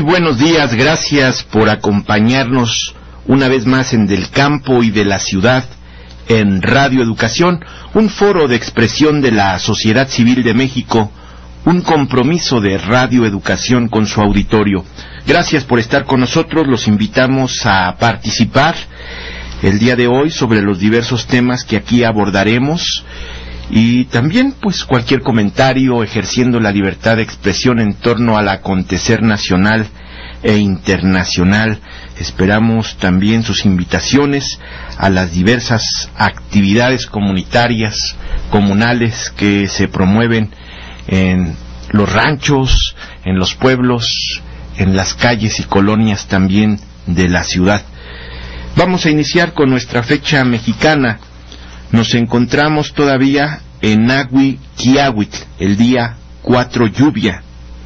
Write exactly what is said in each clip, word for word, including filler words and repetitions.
buenos días, gracias por acompañarnos una vez más en Del Campo y de la Ciudad en Radio Educación, un foro de expresión de la sociedad civil de México, un compromiso de Radio Educación con su auditorio. Gracias por estar con nosotros, los invitamos a participar el día de hoy sobre los diversos temas que aquí abordaremos y también pues cualquier comentario ejerciendo la libertad de expresión en torno al acontecer nacional e internacional. Esperamos también sus invitaciones a las diversas actividades comunitarias, comunales que se promueven en los ranchos, en los pueblos, en las calles y colonias también de la ciudad. Vamos a iniciar con nuestra fecha mexicana. Nos encontramos todavía en Nahue Quiahuitl, el día cuatro lluvia,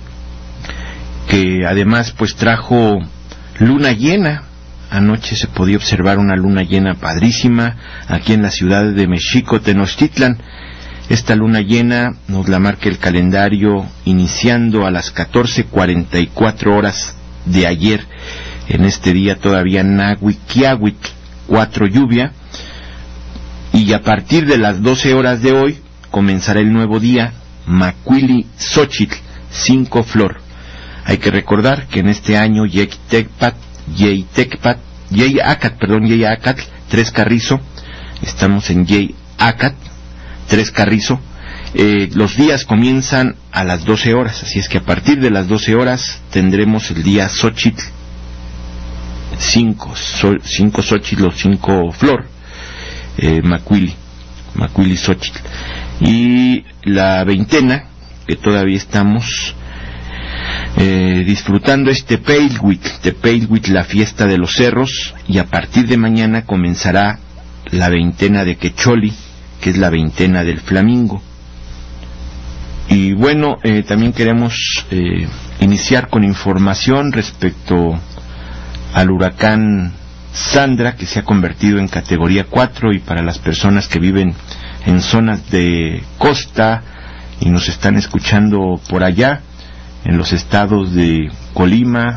que además pues trajo luna llena. Anoche se podía observar una luna llena padrísima aquí en la ciudad de Mexico, Tenochtitlan. Esta luna llena nos la marca el calendario iniciando a las catorce cuarenta y cuatro horas de ayer. En este día todavía Nahue Quiahuitl, cuatro lluvia. Y a partir de las doce horas de hoy comenzará el nuevo día, Macuili Xochitl, cinco flor. Hay que recordar que en este año Yeytecpat, Yeytecpat, Yeyacat, perdón, Yeyacat, Tres Carrizo, estamos en Yeyacat, Tres Carrizo, eh, los días comienzan a las doce horas, así es que a partir de las doce horas tendremos el día Xochitl, cinco, so, cinco Xochitl o cinco flor, eh, Macuili, Macuili Xochitl. Y la veintena, que todavía estamos eh, disfrutando este Tepeilhuitl, Tepeilhuitl, la fiesta de los cerros, y a partir de mañana comenzará la veintena de Quecholi, que es la veintena del flamingo. Y bueno, eh, también queremos eh, iniciar con información respecto al huracán Sandra, que se ha convertido en categoría cuatro, y para las personas que viven en zonas de costa y nos están escuchando por allá, en los estados de Colima,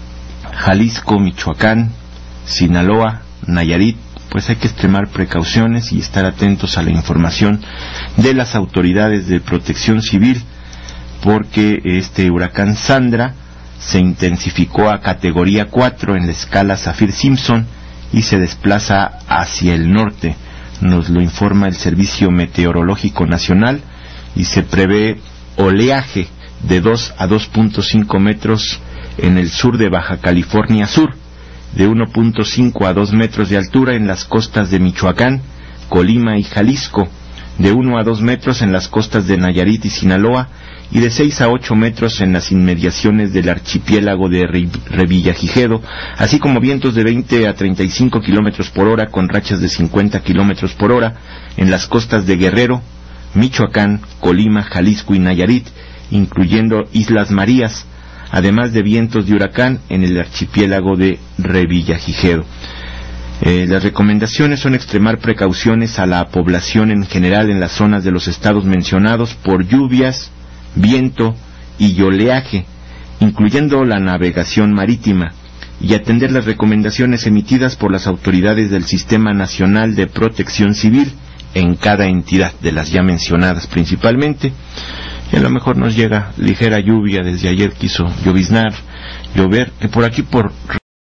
Jalisco, Michoacán, Sinaloa, Nayarit, pues hay que extremar precauciones y estar atentos a la información de las autoridades de protección civil, porque este huracán Sandra se intensificó a categoría cuatro en la escala Saffir-Simpson y se desplaza hacia el norte. Nos lo informa el Servicio Meteorológico Nacional y se prevé oleaje de dos a dos punto cinco metros en el sur de Baja California Sur, de uno punto cinco a dos metros de altura en las costas de Michoacán, Colima y Jalisco, de uno a dos metros en las costas de Nayarit y Sinaloa, y de seis a ocho metros en las inmediaciones del archipiélago de Revillagigedo, así como vientos de veinte a treinta y cinco kilómetros por hora con rachas de cincuenta kilómetros por hora en las costas de Guerrero, Michoacán, Colima, Jalisco y Nayarit, incluyendo Islas Marías, además de vientos de huracán en el archipiélago de Revillagigedo. Eh, las recomendaciones son extremar precauciones a la población en general en las zonas de los estados mencionados por lluvias, viento y oleaje, incluyendo la navegación marítima, y atender las recomendaciones emitidas por las autoridades del Sistema Nacional de Protección Civil en cada entidad, de las ya mencionadas principalmente. Y a lo mejor nos llega ligera lluvia, desde ayer quiso lloviznar, llover, que por aquí por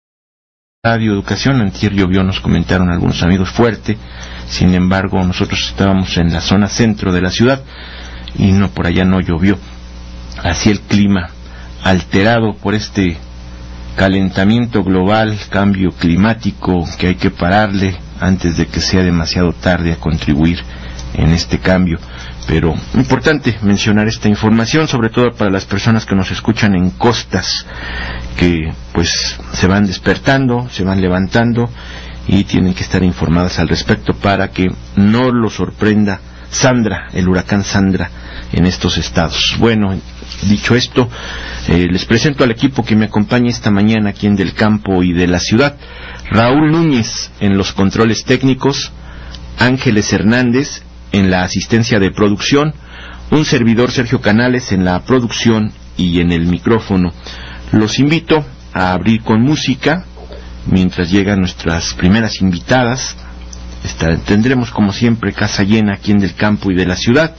Radio Educación antier llovió, nos comentaron algunos amigos, fuerte. Sin embargo, nosotros estábamos en la zona centro de la ciudad y no, por allá no llovió. Así el clima alterado por este calentamiento global, cambio climático, que hay que pararle antes de que sea demasiado tarde a contribuir en este cambio. Pero importante mencionar esta información, sobre todo para las personas que nos escuchan en costas, que pues se van despertando, se van levantando y tienen que estar informadas al respecto para que no los sorprenda Sandra, el huracán Sandra, en estos estados. Bueno, dicho esto, eh, les presento al equipo que me acompaña esta mañana aquí en Del Campo y de la Ciudad. Raúl Núñez en los controles técnicos, Ángeles Hernández en la asistencia de producción, un servidor Sergio Canales en la producción y en el micrófono. Los invito a abrir con música mientras llegan nuestras primeras invitadas. Esta, tendremos como siempre casa llena aquí en Del Campo y de la Ciudad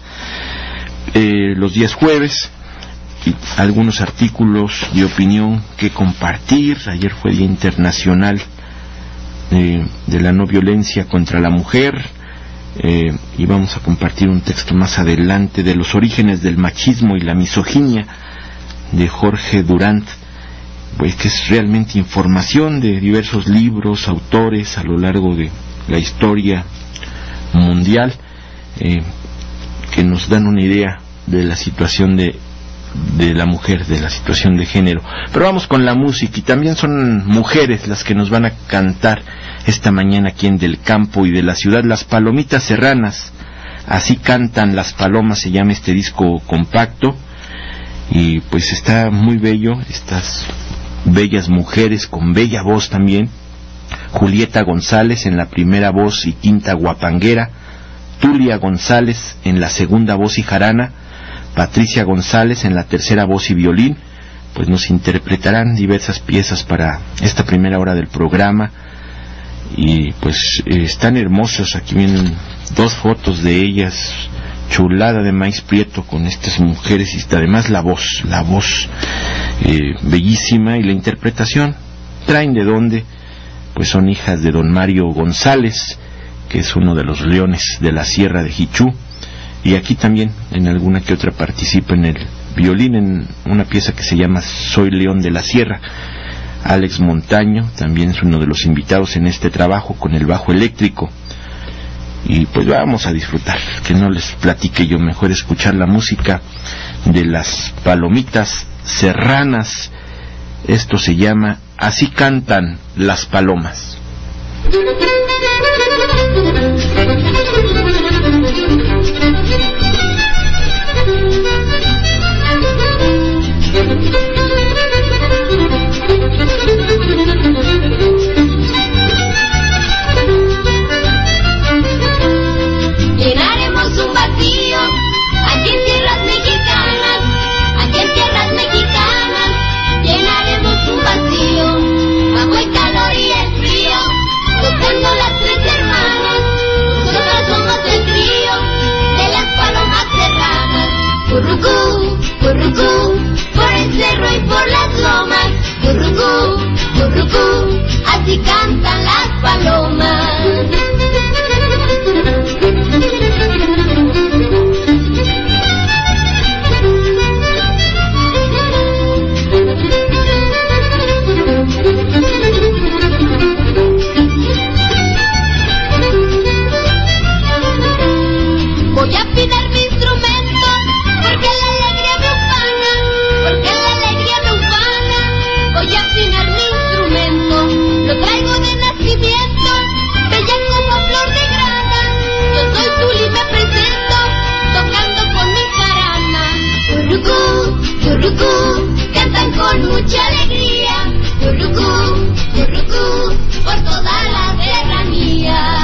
eh, los días jueves, y algunos artículos de opinión que compartir. Ayer fue Día Internacional eh, de la No Violencia contra la Mujer, eh, y vamos a compartir un texto más adelante de Los Orígenes del Machismo y la Misoginia de Jorge Durant, pues que es realmente información de diversos libros, autores a lo largo de la historia mundial, eh, que nos dan una idea de la situación de, de la mujer, de la situación de género. Pero vamos con la música, y también son mujeres las que nos van a cantar esta mañana aquí en Del Campo y de la Ciudad. Las Palomitas Serranas, Así Cantan las Palomas, se llama este disco compacto, y pues está muy bello, estas bellas mujeres con bella voz también. Julieta González en la primera voz y quinta guapanguera, Tulia González en la segunda voz y jarana, Patricia González en la tercera voz y violín. Pues nos interpretarán diversas piezas para esta primera hora del programa, y pues eh, están hermosos. Aquí vienen dos fotos de ellas, chulada de maíz prieto con estas mujeres, y además la voz, la voz eh, bellísima, y la interpretación. ¿Traen de dónde? Pues son hijas de don Mario González, que es uno de los leones de la Sierra de Jichú, y aquí también en alguna que otra participa en el violín en una pieza que se llama Soy León de la Sierra. Alex Montaño también es uno de los invitados en este trabajo con el bajo eléctrico. Y pues vamos a disfrutar, que no les platique yo, mejor escuchar la música de las Palomitas Serranas. Esto se llama Así Cantan las Palomas. Llenaremos un vacío aquí en tierras mexicanas, aquí en tierras mexicanas. Llenaremos un vacío bajo el calor y el frío, tocando las tres hermanas. Nosotras somos el trío de las palomas serranas. Currucú, currucú, por el cerro y por las lomas. Currucú, currucú, así cantan las palomas. Voy a afinar mi instrumento, porque la alegría me ufana, porque la alegría me ufana. Voy a afinar mi instrumento, lo traigo de nacimiento, bella como flor de grana. Yo soy Tuli y me presento, tocando con mi jarana. Currucú, currucú, cantan con mucha alegría. Currucú, currucú, por toda la serranía.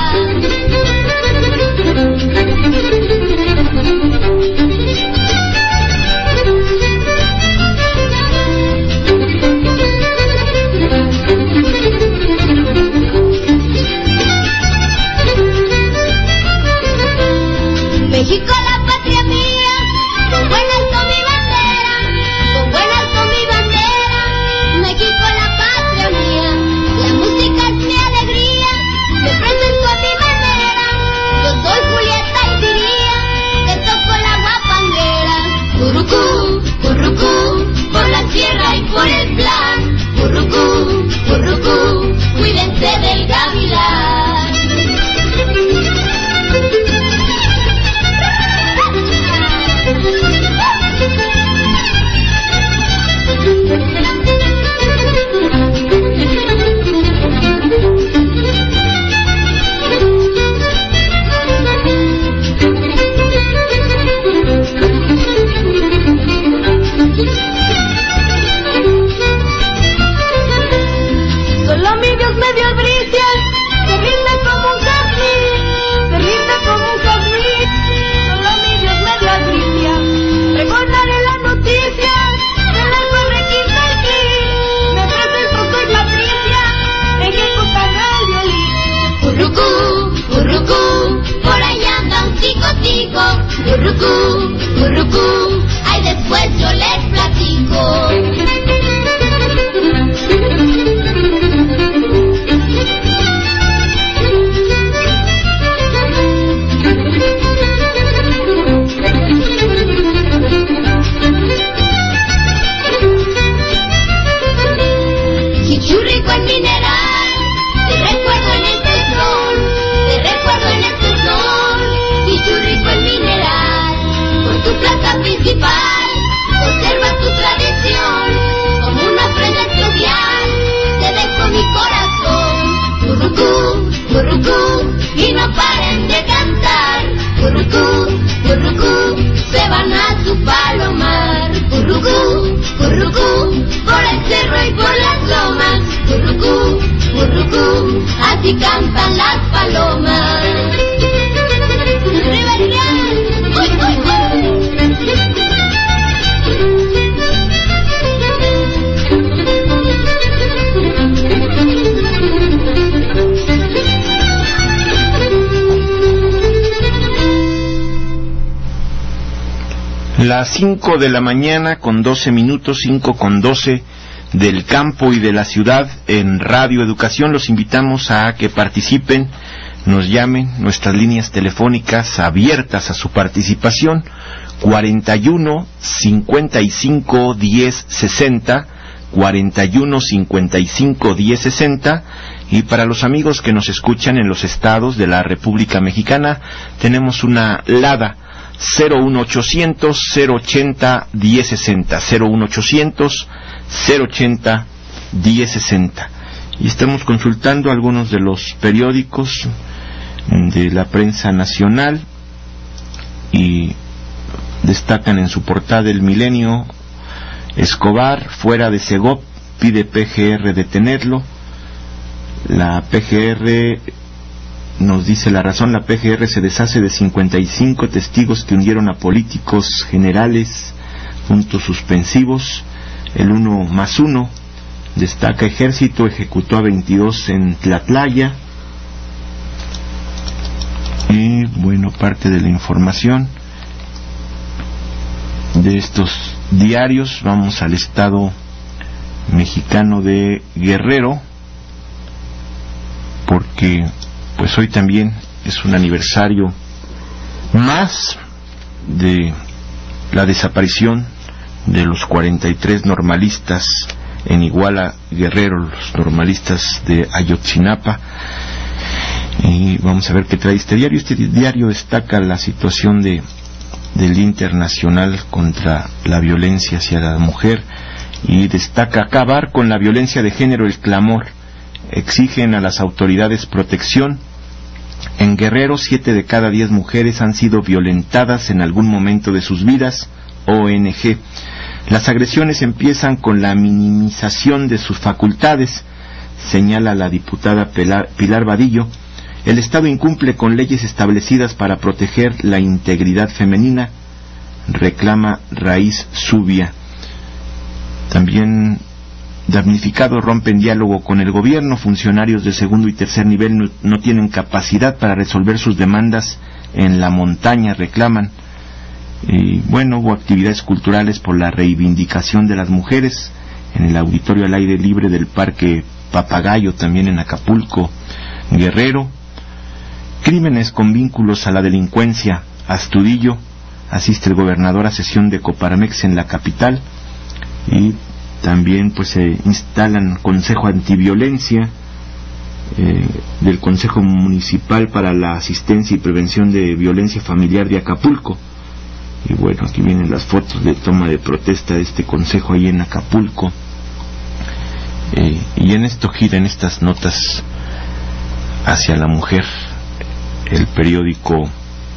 México, la patria mía, con buen alto mi bandera, con buen alto mi bandera. México, la patria mía, la música es mi alegría, me presento a mi manera. Yo soy Julieta y diría que toco la guapanguera. Currucú, currucú, por la sierra y por el plan. Currucú, currucú, cuídense del gavilán. currucú, currucú, ay después yo les platico. Chichurrico el mineral, te recuerdo en este sol, te recuerdo en este sol. Chichurrico el mineral, por tu plaza principal, conserva tu tradición, como una ofrenda especial, te dejo mi corazón. Currucú, currucú, y no paren de cantar. Currucú, currucú, se van a su palomar. Currucú, currucú, por el cerro y por las lomas. Currucú, currucú, así cantan las palomas. ¡Arriba el real! ¡Uy, uy, uy! Las cinco de la mañana con doce minutos, cinco con doce del campo y de la ciudad en Radio Educación. Los invitamos a que participen, nos llamen, nuestras líneas telefónicas abiertas a su participación, cuarenta y uno, cincuenta y cinco, diez, sesenta, cuarenta y uno, cincuenta y cinco, diez, sesenta, y para los amigos que nos escuchan en los estados de la República Mexicana, tenemos una LADA, cero uno ochocientos, cero ochenta, diez sesenta, cero uno ochocientos, cero ochenta, diez sesenta. Y estamos consultando algunos de los periódicos de la prensa nacional y destacan en su portada El Milenio: Escobar fuera de Segov, pide P G R detenerlo. La P G R nos dice La Razón, la P G R se deshace de cincuenta y cinco testigos que hundieron a políticos generales, puntos suspensivos. El uno más uno destaca: Ejército ejecutó a veintidós en Tlatlaya. Y bueno, parte de la información de estos diarios, vamos al estado mexicano de Guerrero, porque pues hoy también es un aniversario más de la desaparición de los cuarenta y tres normalistas en Iguala, Guerrero, los normalistas de Ayotzinapa. Y vamos a ver qué trae este diario. Este diario destaca la situación de del Día Internacional contra la Violencia hacia la Mujer y destaca: acabar con la violencia de género, el clamor. Exigen a las autoridades protección. En Guerrero, siete de cada diez mujeres han sido violentadas en algún momento de sus vidas. O N G. Las agresiones empiezan con la minimización de sus facultades, señala la diputada Pilar Vadillo. El Estado incumple con leyes establecidas para proteger la integridad femenina, reclama Raíz Zubia. También damnificados rompen diálogo con el gobierno. Funcionarios de segundo y tercer nivel no, no tienen capacidad para resolver sus demandas en la montaña, reclaman. Y bueno, hubo actividades culturales por la reivindicación de las mujeres en el auditorio al aire libre del Parque Papagayo, también en Acapulco, Guerrero. Crímenes con vínculos a la delincuencia, Astudillo. Asiste el gobernador a sesión de Coparmex en la capital. Y también pues se instalan Consejo Antiviolencia eh, del Consejo Municipal para la Asistencia y Prevención de Violencia Familiar de Acapulco. Y bueno, aquí vienen las fotos de toma de protesta de este consejo ahí en Acapulco. Eh, y en esto giran estas notas hacia la mujer el periódico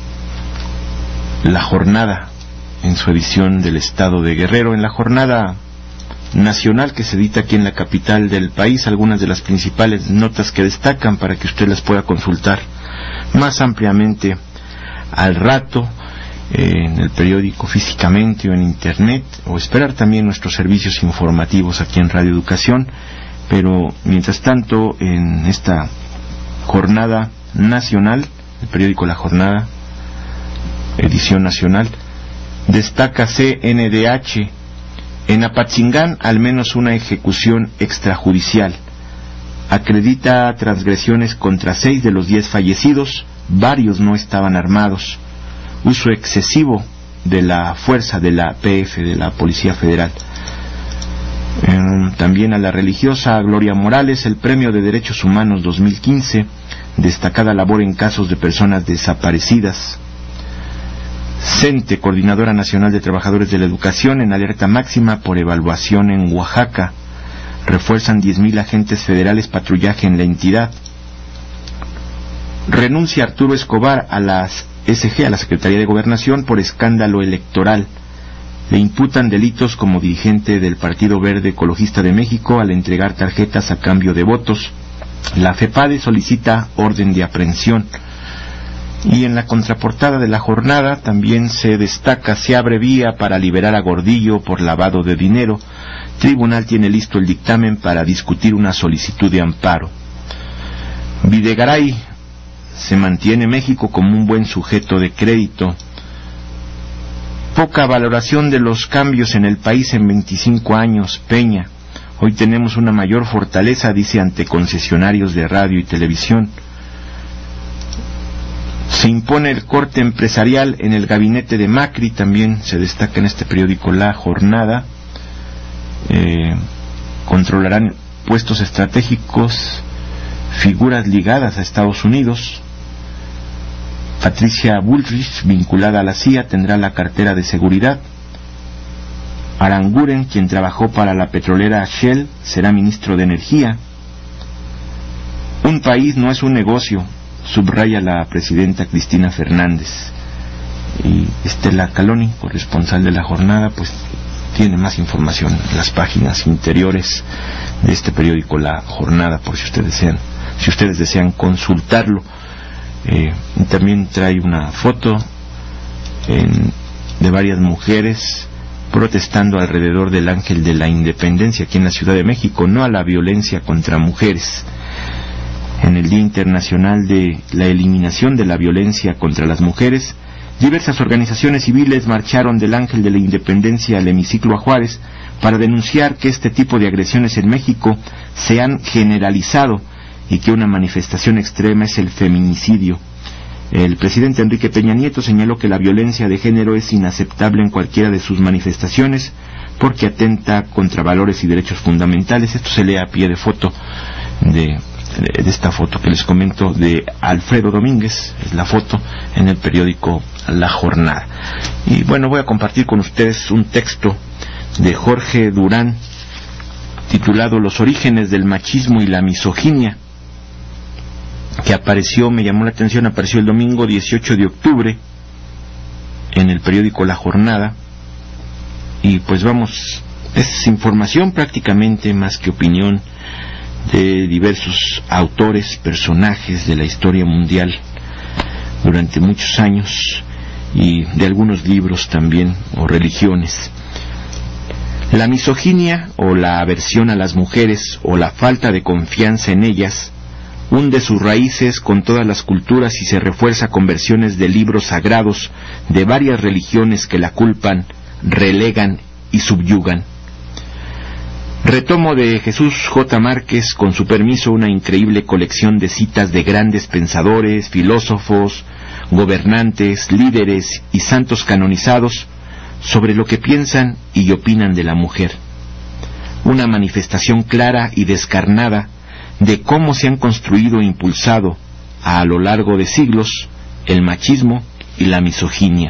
La Jornada en su edición del estado de Guerrero. En la jornada nacional que se edita aquí en la capital del país, algunas de las principales notas que destacan para que usted las pueda consultar más ampliamente al rato eh, en el periódico físicamente o en internet, o esperar también nuestros servicios informativos aquí en Radio Educación. Pero mientras tanto, en esta jornada nacional, el periódico La Jornada edición nacional. Destaca C N D H, en Apatzingán al menos una ejecución extrajudicial. Acredita transgresiones contra seis de los diez fallecidos, varios no estaban armados. Uso excesivo de la fuerza de la P F, de la Policía Federal. Eh, también a la religiosa Gloria Morales, el Premio de Derechos Humanos dos mil quince, destacada labor en casos de personas desaparecidas. CENTE, Coordinadora Nacional de Trabajadores de la Educación, en alerta máxima por evaluación en Oaxaca. Refuerzan diez mil agentes federales patrullaje en la entidad. Renuncia Arturo Escobar a las S G, a la Secretaría de Gobernación, por escándalo electoral. Le imputan delitos como dirigente del Partido Verde Ecologista de México al entregar tarjetas a cambio de votos. La FEPADE solicita orden de aprehensión. Y en la contraportada de la jornada también se destaca: se abre vía para liberar a Gordillo por lavado de dinero. Tribunal tiene listo el dictamen para discutir una solicitud de amparo. Videgaray: se mantiene México como un buen sujeto de crédito. Poca valoración de los cambios en el país en veinticinco años, Peña. Hoy tenemos una mayor fortaleza, dice, ante concesionarios de radio y televisión. Se impone el corte empresarial en el gabinete de Macri, también se destaca en este periódico La Jornada. Eh, controlarán puestos estratégicos figuras ligadas a Estados Unidos. Patricia Bullrich, vinculada a la C I A, tendrá la cartera de seguridad. Aranguren, quien trabajó para la petrolera Shell, será ministro de Energía. Un país no es un negocio, subraya la presidenta Cristina Fernández. Y Estela Caloni, corresponsal de La Jornada, pues tiene más información en las páginas interiores de este periódico La Jornada, por si ustedes desean, si ustedes desean consultarlo. Eh, también trae una foto en, de varias mujeres protestando alrededor del Ángel de la Independencia aquí en la Ciudad de México, no a la violencia contra mujeres. En el Día Internacional de la Eliminación de la Violencia contra las Mujeres, diversas organizaciones civiles marcharon del Ángel de la Independencia al hemiciclo a Juárez para denunciar que este tipo de agresiones en México se han generalizado y que una manifestación extrema es el feminicidio. El presidente Enrique Peña Nieto señaló que la violencia de género es inaceptable en cualquiera de sus manifestaciones porque atenta contra valores y derechos fundamentales. Esto se lee a pie de foto de, de esta foto que les comento de Alfredo Domínguez, es la foto en el periódico La Jornada. Y bueno, voy a compartir con ustedes un texto de Jorge Durán titulado Los orígenes del machismo y la misoginia, que apareció, me llamó la atención, apareció el domingo dieciocho de octubre en el periódico La Jornada. Y pues vamos, es información prácticamente más que opinión de diversos autores, personajes de la historia mundial durante muchos años, y de algunos libros también, o religiones. La misoginia, o la aversión a las mujeres, o la falta de confianza en ellas, hunde sus raíces con todas las culturas y se refuerza con versiones de libros sagrados de varias religiones que la culpan, relegan y subyugan. Retomo de Jesús J. Márquez, con su permiso, una increíble colección de citas de grandes pensadores, filósofos, gobernantes, líderes y santos canonizados sobre lo que piensan y opinan de la mujer. Una manifestación clara y descarnada de cómo se han construido e impulsado a lo largo de siglos el machismo y la misoginia.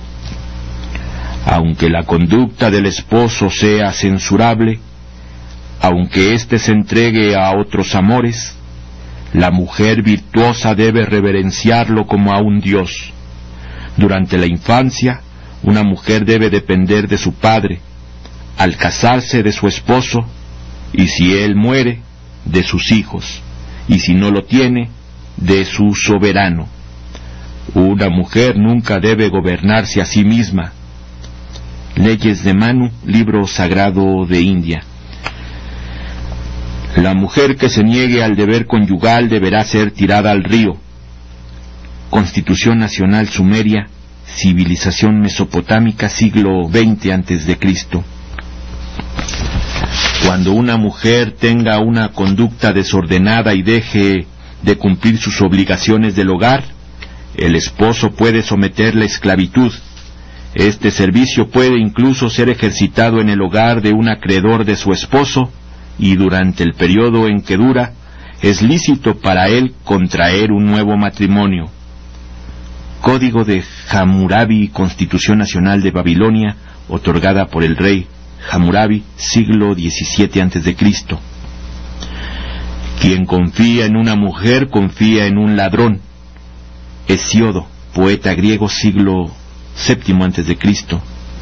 Aunque la conducta del esposo sea censurable, aunque éste se entregue a otros amores, la mujer virtuosa debe reverenciarlo como a un dios. Durante la infancia, una mujer debe depender de su padre, al casarse de su esposo, y si él muere, de sus hijos, y si no lo tiene, de su soberano. Una mujer nunca debe gobernarse a sí misma. Leyes de Manu, libro sagrado de India. La mujer que se niegue al deber conyugal deberá ser tirada al río. Constitución Nacional Sumeria, civilización mesopotámica, siglo veinte antes de Cristo. Cuando una mujer tenga una conducta desordenada y deje de cumplir sus obligaciones del hogar, el esposo puede someterla a esclavitud. Este servicio puede incluso ser ejercitado en el hogar de un acreedor de su esposo, y durante el periodo en que dura, es lícito para él contraer un nuevo matrimonio. Código de Hammurabi, Constitución Nacional de Babilonia, otorgada por el rey Hammurabi, siglo diecisiete antes de Cristo. Quien confía en una mujer confía en un ladrón. Hesíodo, poeta griego, siglo séptimo antes de Cristo.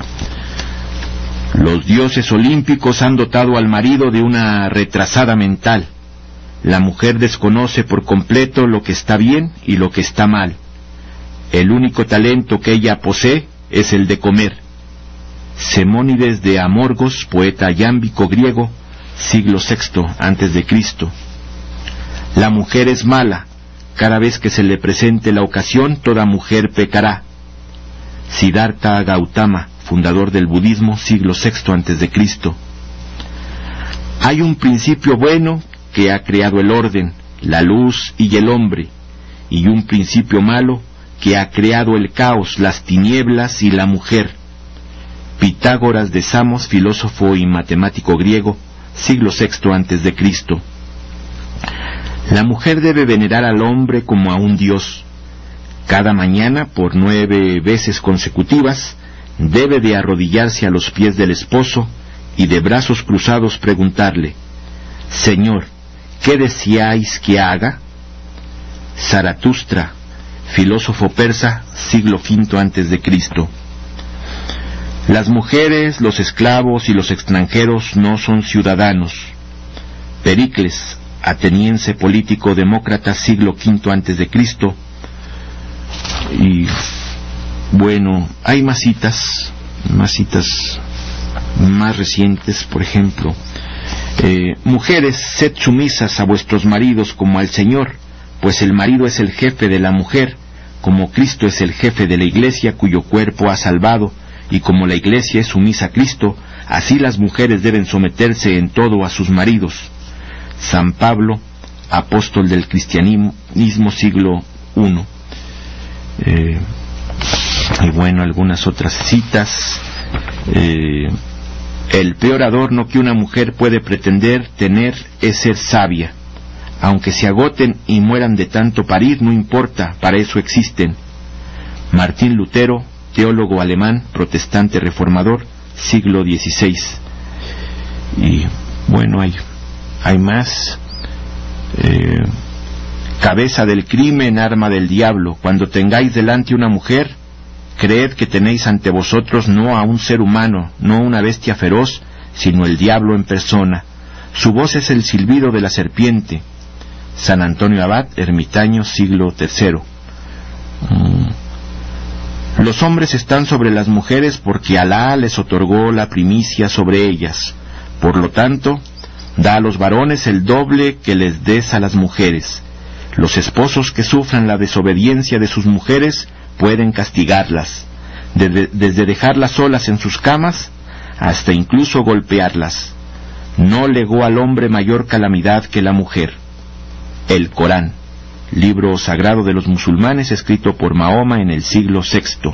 Los dioses olímpicos han dotado al marido de una retrasada mental. La mujer desconoce por completo lo que está bien y lo que está mal. El único talento que ella posee es el de comer. Semónides de Amorgos, poeta yámbico griego, siglo sexto antes de Cristo. La mujer es mala. Cada vez que se le presente la ocasión, toda mujer pecará. Siddhartha Gautama, fundador del budismo, siglo sexto antes de Cristo. Hay un principio bueno que ha creado el orden, la luz y el hombre, y un principio malo que ha creado el caos, las tinieblas y la mujer. Pitágoras de Samos, filósofo y matemático griego, siglo sexto antes de Cristo. La mujer debe venerar al hombre como a un dios. Cada mañana, por nueve veces consecutivas, debe de arrodillarse a los pies del esposo y de brazos cruzados preguntarle: Señor, ¿qué deseáis que haga? Zaratustra, filósofo persa, siglo quinto antes de Cristo. Las mujeres, los esclavos y los extranjeros no son ciudadanos. Pericles, ateniense político demócrata, siglo quinto antes de Cristo. Y bueno, hay más citas, más citas más recientes, por ejemplo. Eh, mujeres, sed sumisas a vuestros maridos como al Señor, pues el marido es el jefe de la mujer, como Cristo es el jefe de la Iglesia, cuyo cuerpo ha salvado, y como la Iglesia es sumisa a Cristo, así las mujeres deben someterse en todo a sus maridos. San Pablo, apóstol del cristianismo, siglo primero. Eh, y bueno, algunas otras citas. Eh, el peor adorno que una mujer puede pretender tener es ser sabia. Aunque se agoten y mueran de tanto parir, no importa, para eso existen. Martín Lutero, teólogo alemán, protestante reformador, siglo dieciséis. Y bueno, hay, hay más. Eh, cabeza del crimen, arma del diablo. Cuando tengáis delante una mujer, creed que tenéis ante vosotros no a un ser humano, no una bestia feroz, sino el diablo en persona. Su voz es el silbido de la serpiente. San Antonio Abad, ermitaño, siglo tercero. Mm. Los hombres están sobre las mujeres porque Alá les otorgó la primicia sobre ellas. Por lo tanto, da a los varones el doble que les des a las mujeres. Los esposos que sufran la desobediencia de sus mujeres pueden castigarlas, desde, desde dejarlas solas en sus camas hasta incluso golpearlas. No legó al hombre mayor calamidad que la mujer. El Corán, libro sagrado de los musulmanes, escrito por Mahoma en el siglo sexto.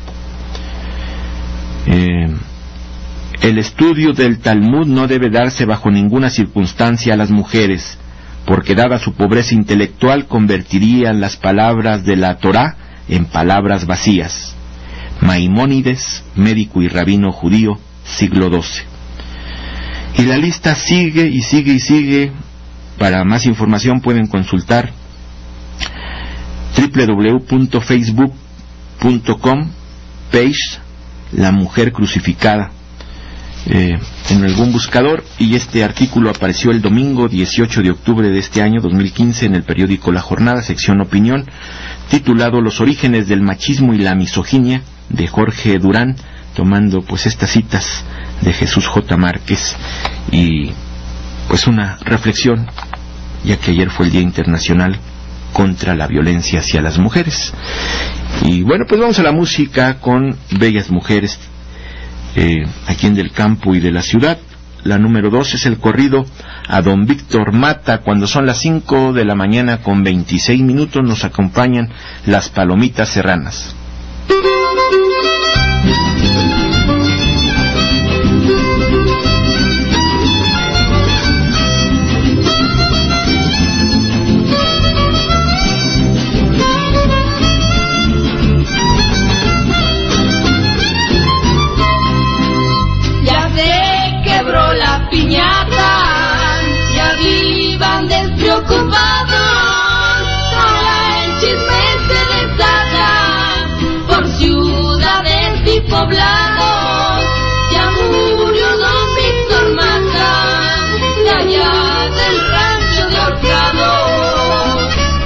Eh, el estudio del Talmud no debe darse bajo ninguna circunstancia a las mujeres, porque dada su pobreza intelectual convertirían las palabras de la Torá en palabras vacías. Maimónides, médico y rabino judío, siglo doce. Y la lista sigue y sigue y sigue. Para más información pueden consultar doble u doble u doble u punto facebook punto com page La Mujer Crucificada eh, en algún buscador, y este artículo apareció el domingo dieciocho de octubre de este año dos mil quince en el periódico La Jornada, sección Opinión, titulado Los orígenes del machismo y la misoginia, de Jorge Durán, tomando pues estas citas de Jesús J. Márquez, y pues una reflexión, ya que ayer fue el Día Internacional contra la violencia hacia las mujeres. Y bueno, pues vamos a la música con bellas mujeres eh, aquí en Del Campo y de la Ciudad. La número dos es el corrido a don Víctor Mata. Cuando son las cinco de la mañana con veintiséis minutos nos acompañan las Palomitas Serranas. Piñata, ya vivan despreocupados, ahora el chisme se desata por ciudades y poblados. Ya murió don Víctor Mata, de allá del rancho de Horcado,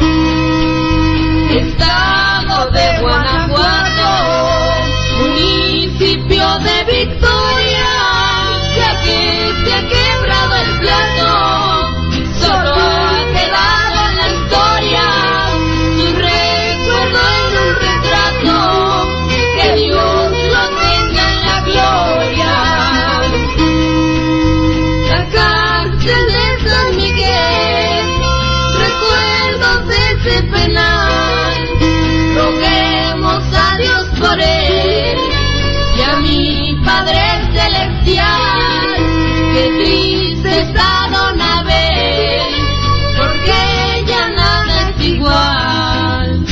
estado de Guanajuato, municipio de Victoria, ya que se ha quebrado el plato, solo ha quedado en la historia su recuerdo en un retrato, que Dios lo tenga en la gloria. La cárcel de San Miguel, recuerdos de ese penal, roguemos a Dios por él y a mi Padre Celestial. Qué triste está don Abel, porque ya nada es igual.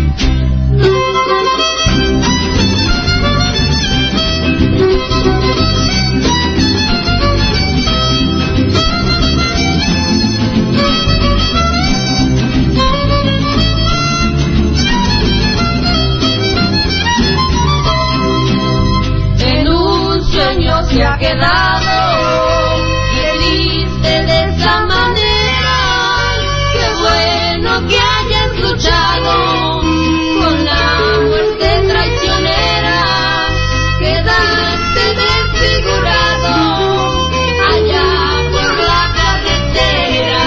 En un sueño se ha quedado, de esa manera, qué bueno que hayas luchado con la muerte traicionera, quedaste desfigurado allá por la carretera.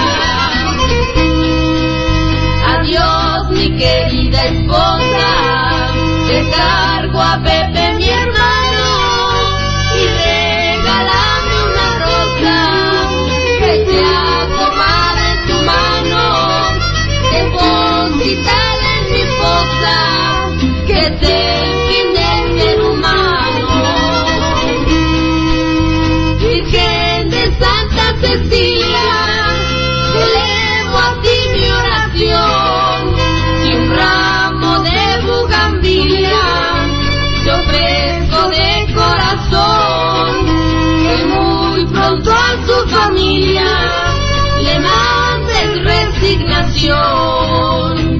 Adiós mi querida esposa, te cargo a Pepe mi hermano y regálame una rosa que sea tomada en tu mano, depositada en mi fosa, que es el fin del ser humano. Virgen de Santa Cecilia, elevo a ti mi oración, y un ramo de bugambilia te ofrezco de corazón, que muy pronto a su familia le mandes resignación.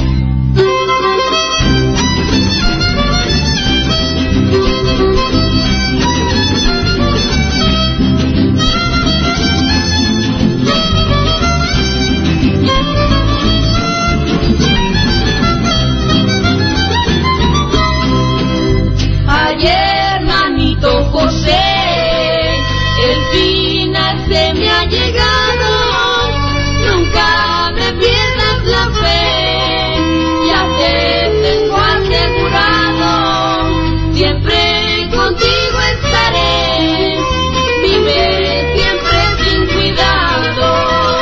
Ay, hermanito José, el final se me ha llegado, nunca me pierdas la fe, ya te tengo asegurado, siempre contigo estaré, vive siempre sin cuidado.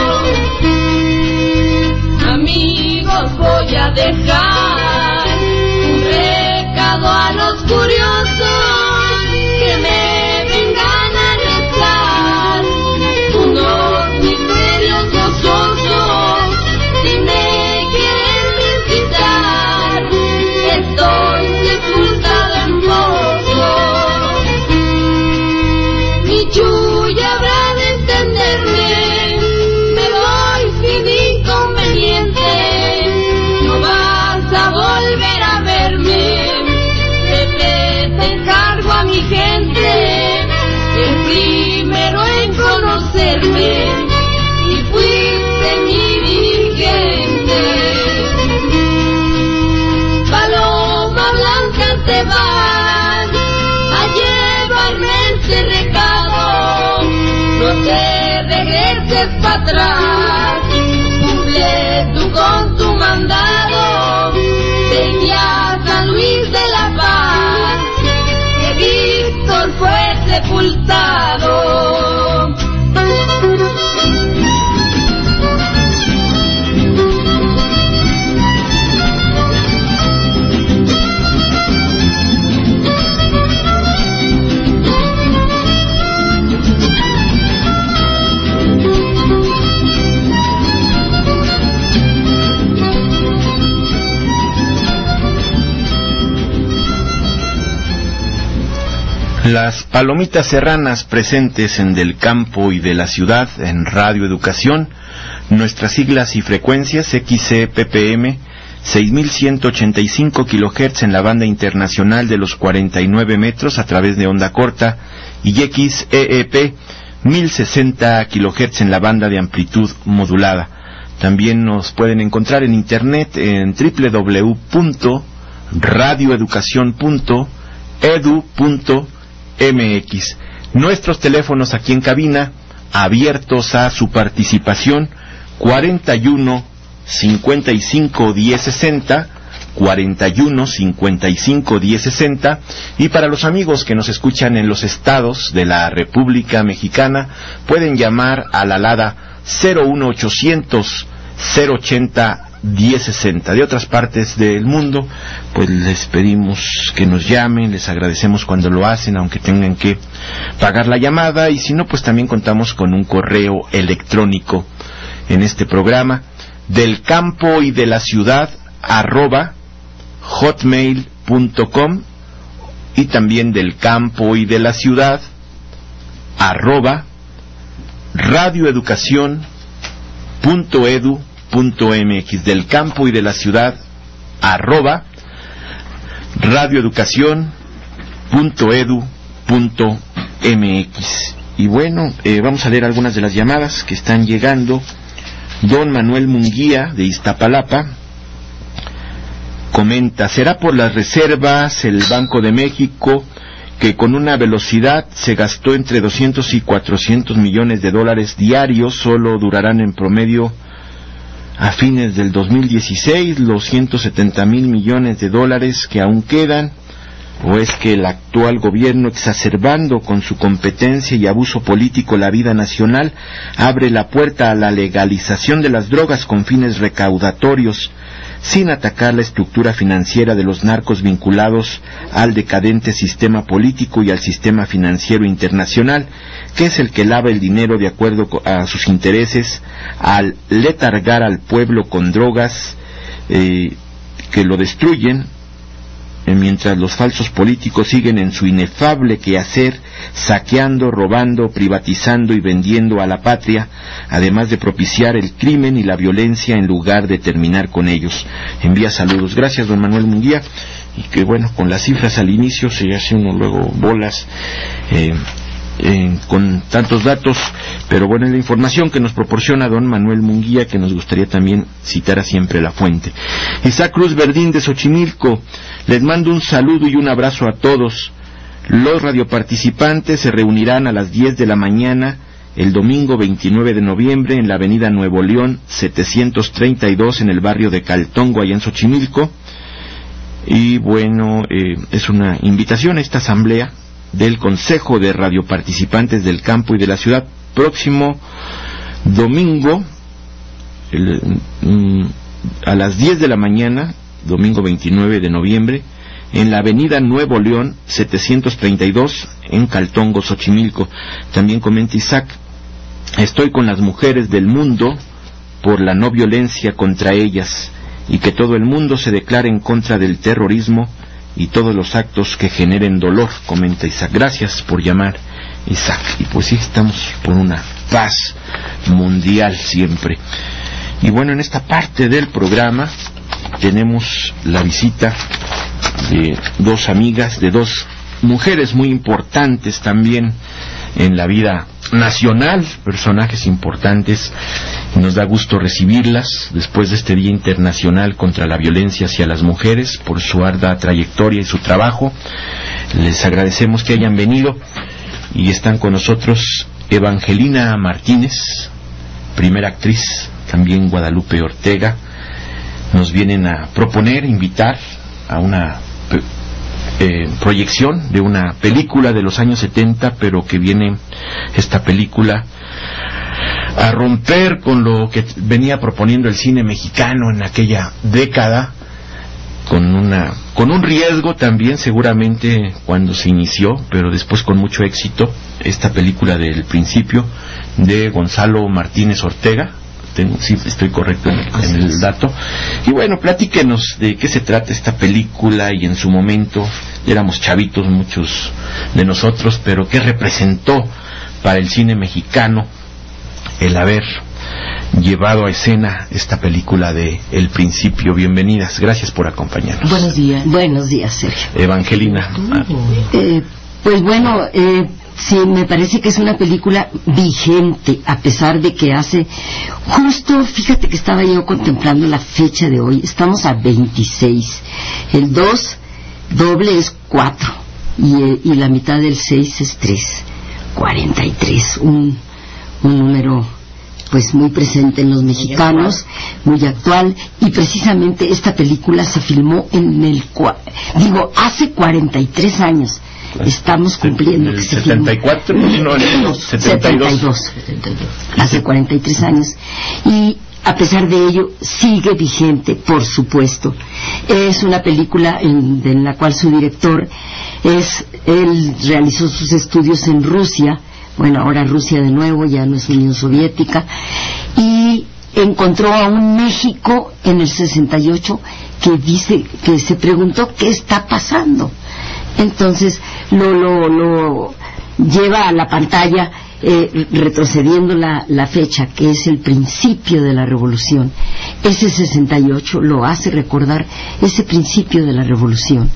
Amigos, voy a dejar un recado a los curiosos que me vengan a rezar unos misterios gozosos. Si me quieren visitar, estoy sepultado en pozos. Mi chulla habrá de entenderme, me voy sin inconveniente, no vas a volver a verme. Te encargo a mi gente, el primero en conocerme, y fuiste mi dirigente. Paloma blanca, te vas a llevarme ese recado, no te regreses para atrás, cumple tú con tu Las palomitas serranas presentes en Del Campo y de la Ciudad en Radio Educación, nuestras siglas y frecuencias X C P P M seis mil ciento ochenta y cinco kilohertz en la banda internacional de los cuarenta y nueve metros a través de onda corta y X E E P mil sesenta kilohertz en la banda de amplitud modulada. También nos pueden encontrar en internet en doble u doble u doble u punto radio educación punto edu punto m x. Nuestros teléfonos aquí en cabina abiertos a su participación: cuarenta y uno cincuenta y cinco diez sesenta, cuarenta y uno cincuenta y cinco diez sesenta, y para los amigos que nos escuchan en los estados de la República Mexicana pueden llamar a la alada cero uno ochocientos cero ochenta diez sesenta. De otras partes del mundo, pues les pedimos que nos llamen, les agradecemos cuando lo hacen, aunque tengan que pagar la llamada, y si no, pues también contamos con un correo electrónico en este programa: del campo y de la ciudad arroba hotmail punto com, y también del campo y de la ciudad arroba radioeducación punto edu punto m x. Del campo y de la ciudad arroba radioeducación punto edu punto m x. Y bueno, eh, vamos a leer algunas de las llamadas que están llegando. Don Manuel Munguía de Iztapalapa comenta: ¿será por las reservas el Banco de México, que con una velocidad se gastó entre doscientos y cuatrocientos millones de dólares diarios, solo durarán en promedio a fines del dos mil dieciséis los ciento setenta mil millones de dólares que aún quedan? ¿O es que el actual gobierno, exacerbando con su competencia y abuso político la vida nacional, abre la puerta a la legalización de las drogas con fines recaudatorios, sin atacar la estructura financiera de los narcos vinculados al decadente sistema político y al sistema financiero internacional, que es el que lava el dinero de acuerdo a sus intereses, al letargar al pueblo con drogas eh, que lo destruyen, mientras los falsos políticos siguen en su inefable quehacer, saqueando, robando, privatizando y vendiendo a la patria, además de propiciar el crimen y la violencia en lugar de terminar con ellos? Envía saludos. Gracias, don Manuel Munguía. Y que bueno, con las cifras al inicio se hace uno luego bolas eh, eh, con tantos datos, pero bueno, es la información que nos proporciona don Manuel Munguía, que nos gustaría también citar a siempre la fuente. Isaac Cruz Verdín de Xochimilco: les mando un saludo y un abrazo a todos. Los radioparticipantes se reunirán a las diez de la mañana el domingo veintinueve de noviembre en la avenida Nuevo León setecientos treinta y dos en el barrio de Caltongo, allá en Xochimilco. Y bueno, eh, es una invitación a esta asamblea del Consejo de Radioparticipantes del Campo y de la Ciudad, próximo domingo el, mm, a las diez de la mañana, domingo veintinueve de noviembre, en la avenida Nuevo León setecientos treinta y dos en Caltongo, Xochimilco. También comenta Isaac: estoy con las mujeres del mundo por la no violencia contra ellas, y que todo el mundo se declare en contra del terrorismo y todos los actos que generen dolor, comenta Isaac. Gracias por llamar, Isaac. Y pues sí, estamos por una paz mundial siempre. Y bueno, en esta parte del programa tenemos la visita de dos amigas, de dos mujeres muy importantes también en la vida nacional, personajes importantes. Nos da gusto recibirlas después de este Día Internacional contra la Violencia hacia las Mujeres, por su ardua trayectoria y su trabajo. Les agradecemos que hayan venido, y están con nosotros Evangelina Martínez, primera actriz, también Guadalupe Ortega. Nos vienen a proponer, invitar a una eh, proyección de una película de los años setenta, pero que viene esta película a romper con lo que venía proponiendo el cine mexicano en aquella década, con una con un riesgo también seguramente cuando se inició, pero después con mucho éxito, esta película del Principio, de Gonzalo Martínez Ortega. Tengo, sí, estoy correcto en, en el dato. Y bueno, platíquenos de qué se trata esta película y en su momento éramos chavitos muchos de nosotros, pero qué representó para el cine mexicano el haber llevado a escena esta película de El Principio. Bienvenidas, gracias por acompañarnos. Buenos días. Buenos días, Sergio. Evangelina. Eh, pues bueno, eh, sí, me parece que es una película vigente, a pesar de que hace justo, fíjate que estaba yo contemplando la fecha de hoy, estamos a veintiséis, el dos doble es cuatro y, eh, y la mitad del seis es tres, cuarenta y tres, un, un número pues muy presente en los mexicanos, muy actual, y precisamente esta película se filmó en el, digo, hace cuarenta y tres años. Estamos cumpliendo que se setenta y cuatro, no, no, setenta y dos. Hace cuarenta y tres años. Y a pesar de ello, sigue vigente, por supuesto. Es una película en, en la cual su director es, él realizó sus estudios en Rusia, bueno, ahora Rusia de nuevo, ya no es Unión Soviética, y encontró a un México en el sesenta y ocho que dice, que se preguntó qué está pasando. Entonces lo, lo, lo lleva a la pantalla, eh, retrocediendo la, la fecha, que es el principio de la revolución. Ese sesenta y ocho lo hace recordar ese principio de la revolución.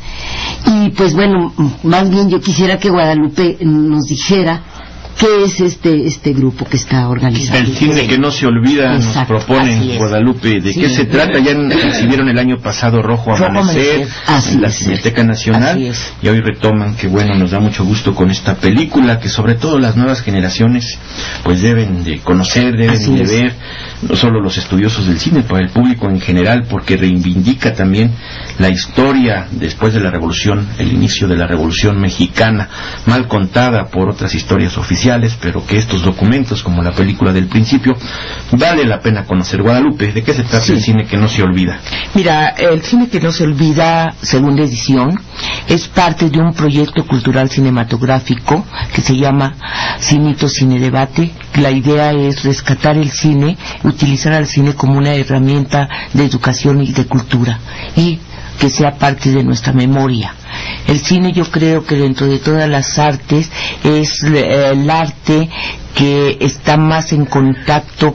Y pues bueno, más bien yo quisiera que Guadalupe nos dijera ¿qué es este este grupo que está organizado? El cine que no se olvida. Exacto, nos propone Guadalupe. ¿De sí, qué se trata? Ya recibieron el año pasado Rojo Amanecer en la Cineteca Nacional y hoy retoman, que bueno, nos da mucho gusto con esta película que sobre todo las nuevas generaciones pues deben de conocer, deben así de es. ver, no solo los estudiosos del cine, para el público en general, porque reivindica también la historia después de la revolución, el inicio de la revolución mexicana, mal contada por otras historias oficiales, pero que estos documentos, como la película del Principio, vale la pena conocer. Guadalupe, ¿de qué se trata sí. el cine que no se olvida? Mira, el cine que no se olvida, segunda edición, es parte de un proyecto cultural cinematográfico que se llama Cinito Cine Debate. La idea es rescatar el cine, utilizar al cine como una herramienta de educación y de cultura, y que sea parte de nuestra memoria. El cine, yo creo que dentro de todas las artes es el arte que está más en contacto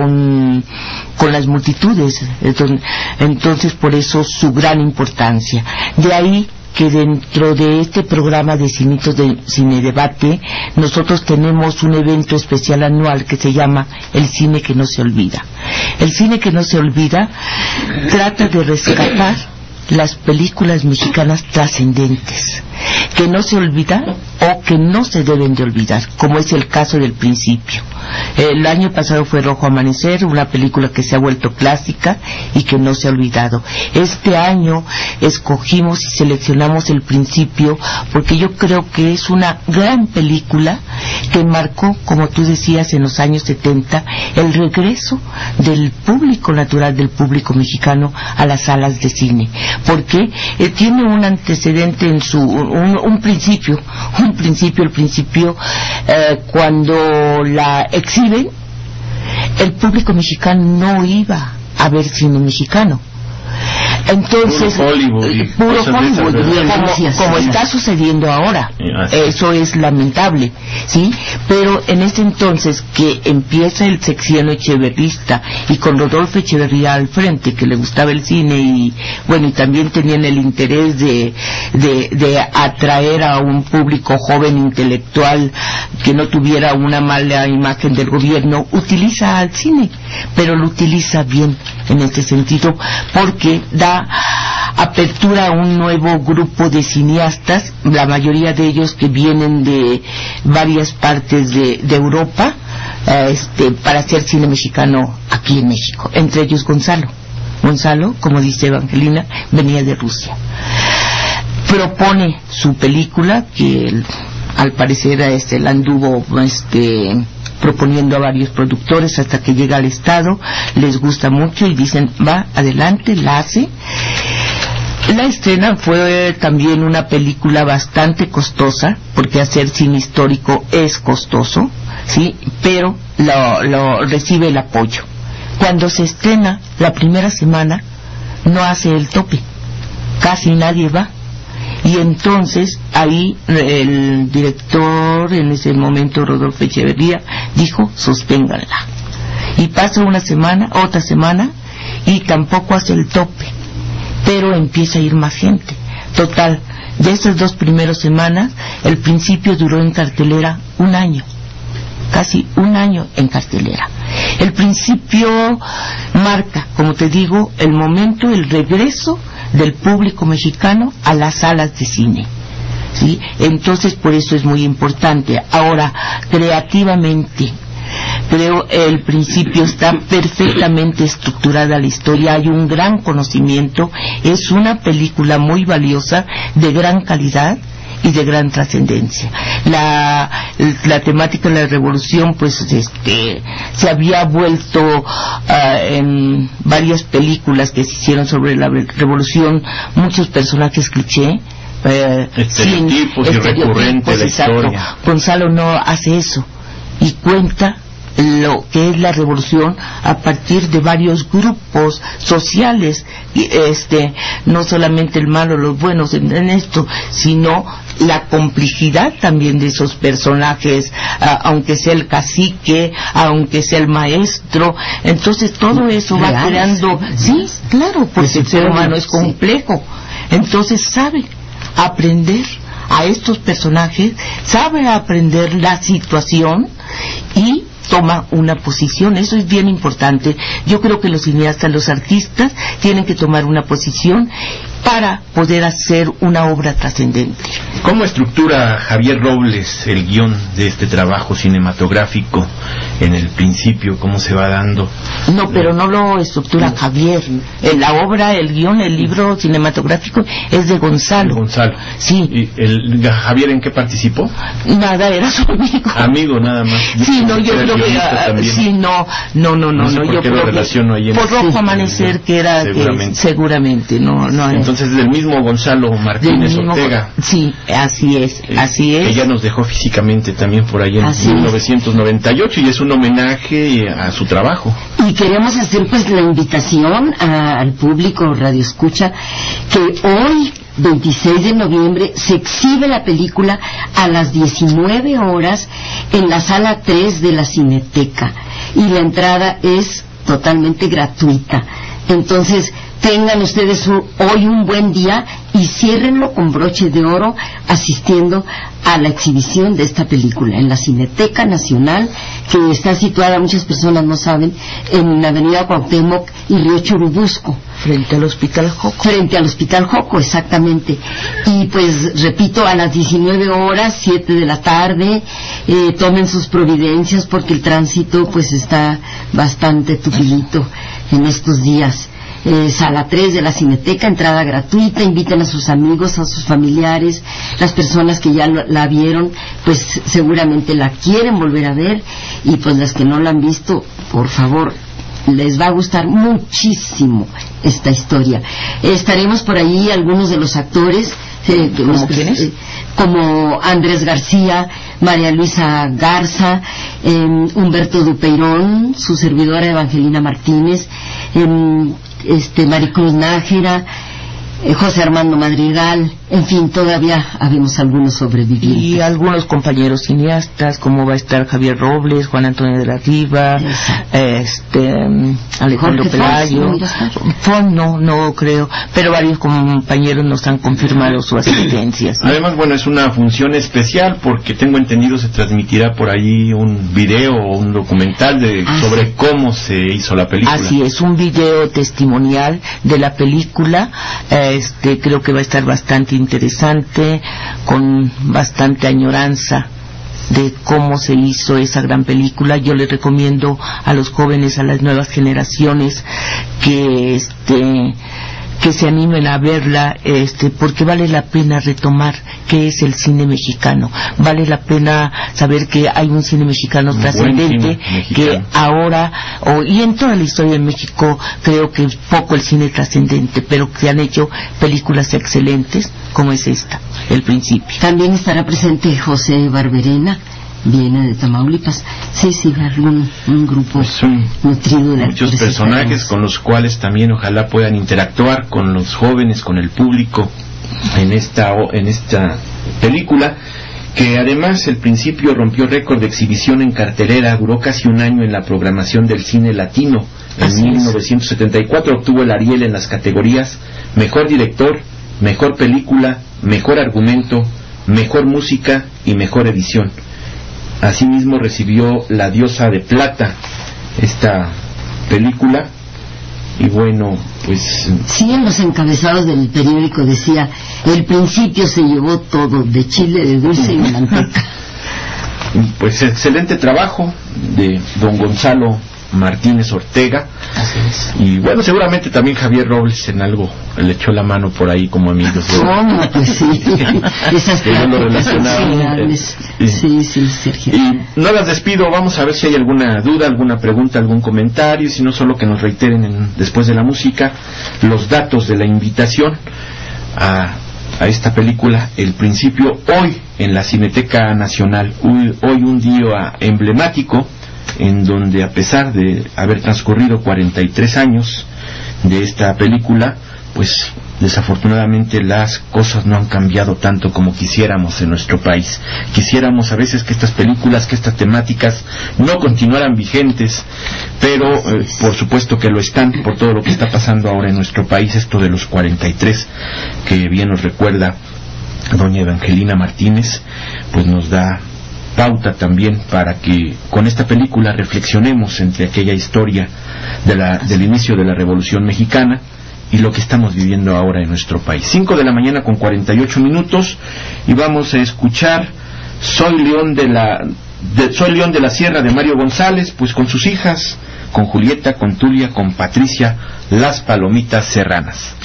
con con las multitudes, entonces, entonces por eso su gran importancia. De ahí que dentro de este programa de Cinitos de Cine Debate nosotros tenemos un evento especial anual que se llama El Cine que no se olvida. El cine que no se olvida trata de rescatar las películas mexicanas trascendentes que no se olvidan o que no se deben de olvidar, como es el caso del Principio. El año pasado fue Rojo Amanecer, una película que se ha vuelto clásica y que no se ha olvidado. Este año escogimos y seleccionamos El Principio porque yo creo que es una gran película que marcó, como tú decías, en los años setenta, el regreso del público natural, del público mexicano a las salas de cine, porque eh, tiene un antecedente en su un, un principio, un principio, el principio eh, cuando la exhiben, el público mexicano no iba a ver cine mexicano. Entonces, puro Hollywood, puro Hollywood como, como está sucediendo ahora. Eso es lamentable, ¿sí? Pero en este entonces que empieza el sexenio echeverrista y con Rodolfo Echeverría al frente, que le gustaba el cine y bueno, y también tenían el interés de, de, de atraer a un público joven intelectual que no tuviera una mala imagen del gobierno, utiliza al cine, pero lo utiliza bien en este sentido, porque da apertura a un nuevo grupo de cineastas, la mayoría de ellos que vienen de varias partes de, de Europa, eh, este, para hacer cine mexicano aquí en México, entre ellos Gonzalo. Gonzalo, como dice Evangelina, venía de Rusia. Propone su película, que el, al parecer este, la anduvo este, proponiendo a varios productores hasta que llega al Estado, les gusta mucho y dicen, va, adelante, la hace. La estrena fue también una película bastante costosa, porque hacer cine histórico es costoso, ¿sí? Pero lo, lo recibe el apoyo. Cuando se estrena la primera semana, no hace el tope, casi nadie va. Y entonces ahí el director, en ese momento Rodolfo Echeverría, dijo sosténganla. Y pasa una semana, otra semana, y tampoco hace el tope, pero empieza a ir más gente. Total, de esas dos primeras semanas, el principio duró en cartelera un año, casi un año en cartelera. El principio marca, como te digo, el momento, el regreso del público mexicano a las salas de cine, ¿sí? Entonces, por eso es muy importante. Ahora, creativamente, creo el principio está perfectamente estructurada la historia, hay un gran conocimiento, es una película muy valiosa, de gran calidad y de gran trascendencia. La, la temática de la revolución, pues, este, se había vuelto uh, en varias películas que se hicieron sobre la revolución, muchos personajes cliché, eh, estereotipos sin, y recurrente la historia. Gonzalo no hace eso y cuenta lo que es la revolución a partir de varios grupos sociales, y este no solamente el malo, los buenos en, en esto, sino la complejidad también de esos personajes, uh, aunque sea el cacique, aunque sea el maestro. Entonces todo eso va Reales, creando, sí, claro, porque el ser humano es complejo. Entonces sabe aprender a estos personajes, sabe aprender la situación y toma una posición. Eso es bien importante. Yo creo que los cineastas, los artistas, tienen que tomar una posición para poder hacer una obra trascendente. ¿Cómo estructura Javier Robles el guión de este trabajo cinematográfico en el principio? ¿Cómo se va dando? No, pero no lo estructura no. Javier. La obra, el guión, el libro cinematográfico es de Gonzalo. Gonzalo. Sí. ¿Y el Javier en qué participó? Nada, era su amigo. Amigo, nada más. Yo sí, no, yo creo que era, sí, no, no, no, no, no, sé no por yo qué creo lo relaciono ahí en por Rojo Amanecer, que era seguramente, que, seguramente no, no. Entonces es del mismo Gonzalo Martínez mismo, Ortega. Sí, así es, eh, así es. Que ya nos dejó físicamente también por ahí en así mil novecientos noventa y ocho es. Y es un homenaje a su trabajo. Y queremos hacer pues la invitación a, al público Radio Escucha que hoy veintiséis de noviembre se exhibe la película a las diecinueve horas en la sala tres de la Cineteca y la entrada es totalmente gratuita. Entonces tengan ustedes un, hoy un buen día y ciérrenlo con broche de oro asistiendo a la exhibición de esta película en la Cineteca Nacional, que está situada, muchas personas no saben, en la avenida Cuauhtémoc y Río Churubusco. Frente al Hospital Joco. Frente al Hospital Joco, exactamente. Y pues, repito, a las diecinueve horas, siete de la tarde, eh, tomen sus providencias porque el tránsito pues está bastante tupidito en estos días. Eh, sala tres de la Cineteca, entrada gratuita, inviten a sus amigos, a sus familiares, las personas que ya lo, la vieron, pues seguramente la quieren volver a ver, y pues las que no la han visto, por favor, les va a gustar muchísimo esta historia. Eh, estaremos por ahí algunos de los actores, eh, ¿Cómo quiénes? Eh, como Andrés García, María Luisa Garza, eh, Humberto Dupeirón, su servidora Evangelina Martínez, eh, este Maricruz Nájera, eh, José Armando Madrigal, en fin, todavía habemos algunos sobrevivientes. Y algunos compañeros cineastas, como va a estar Javier Robles, Juan Antonio de la Riva, Exacto. este Alejandro Pelayo. Fon, no, no creo, pero varios compañeros nos han confirmado su asistencia. ¿Sí? Además, bueno, es una función especial porque tengo entendido se transmitirá por ahí un video o un documental de ah, sobre sí. cómo se hizo la película. Así es, un video testimonial de la película. Este, creo que va a estar bastante interesante, con bastante añoranza de cómo se hizo esa gran película. Yo les recomiendo a los jóvenes, a las nuevas generaciones, que este que se animen a verla, este, porque vale la pena retomar qué es el cine mexicano, vale la pena saber que hay un cine mexicano un trascendente, que ahora, oh, y en toda la historia de México, creo que es poco el cine trascendente, pero que han hecho películas excelentes, como es esta, El Principio. También estará presente José Barberena, viene de Tamaulipas. Sí, sí, algún un grupo pues un, nutrido de muchos personajes con los cuales también ojalá puedan interactuar con los jóvenes, con el público. en esta, en esta película, que además el principio rompió récord de exhibición en cartelera, duró casi un año en la programación del cine latino. En Así mil novecientos setenta y cuatro es. obtuvo el Ariel en las categorías Mejor Director, Mejor Película, Mejor Argumento, Mejor Música y Mejor Edición. Asimismo recibió La Diosa de Plata, esta película. Y bueno, pues... Sí, en los encabezados del periódico decía: el principio se llevó todo, de chile, de dulce y de manteca. Pues excelente trabajo de don Gonzalo Martínez Ortega. Así es. Y bueno, seguramente también Javier Robles en algo le echó la mano por ahí como amigos. ¿Cómo? Pues sí. Esas que yo lo relacionaba. Eh, sí, sí, Sergio. Y no las despido, vamos a ver si hay alguna duda, alguna pregunta, algún comentario, si no, solo que nos reiteren en, después de la música los datos de la invitación a, a esta película El Principio, hoy en la Cineteca Nacional. Hoy, hoy un día emblemático, en donde, a pesar de haber transcurrido cuarenta y tres años de esta película, pues desafortunadamente las cosas no han cambiado tanto como quisiéramos en nuestro país. Quisiéramos a veces que estas películas, que estas temáticas no continuaran vigentes, pero eh, por supuesto que lo están, por todo lo que está pasando ahora en nuestro país, esto de los cuarenta y tres, que bien nos recuerda doña Evangelina Martínez, pues nos da pauta también para que con esta película reflexionemos entre aquella historia de la, del inicio de la Revolución Mexicana y lo que estamos viviendo ahora en nuestro país. Cinco de la mañana con cuarenta y ocho minutos, y vamos a escuchar Soy León de la de, Soy León de la Sierra, de Mario González, pues con sus hijas, con Julieta, con Tulia, con Patricia, las Palomitas Serranas.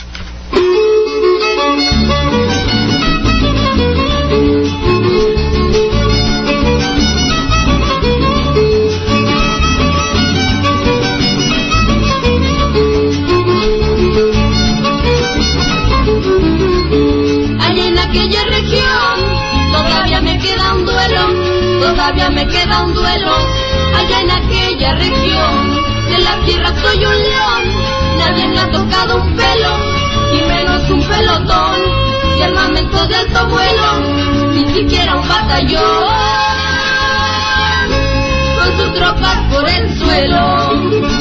Todavía me queda un duelo, allá en aquella región. De la tierra soy un león, nadie me ha tocado un pelo, y menos un pelotón, de armamento de alto vuelo, ni siquiera un batallón, con sus tropas por el suelo.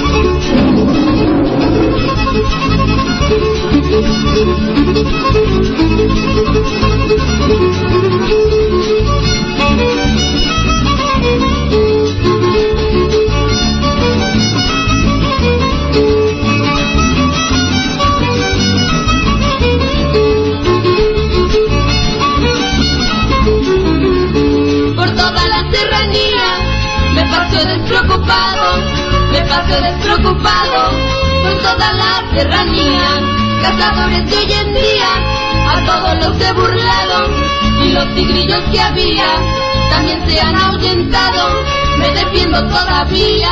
Despreocupado, me paso despreocupado con toda la serranía. Cazadores de hoy en día, a todos los he burlado, y los tigrillos que había también se han ahuyentado. Me defiendo todavía,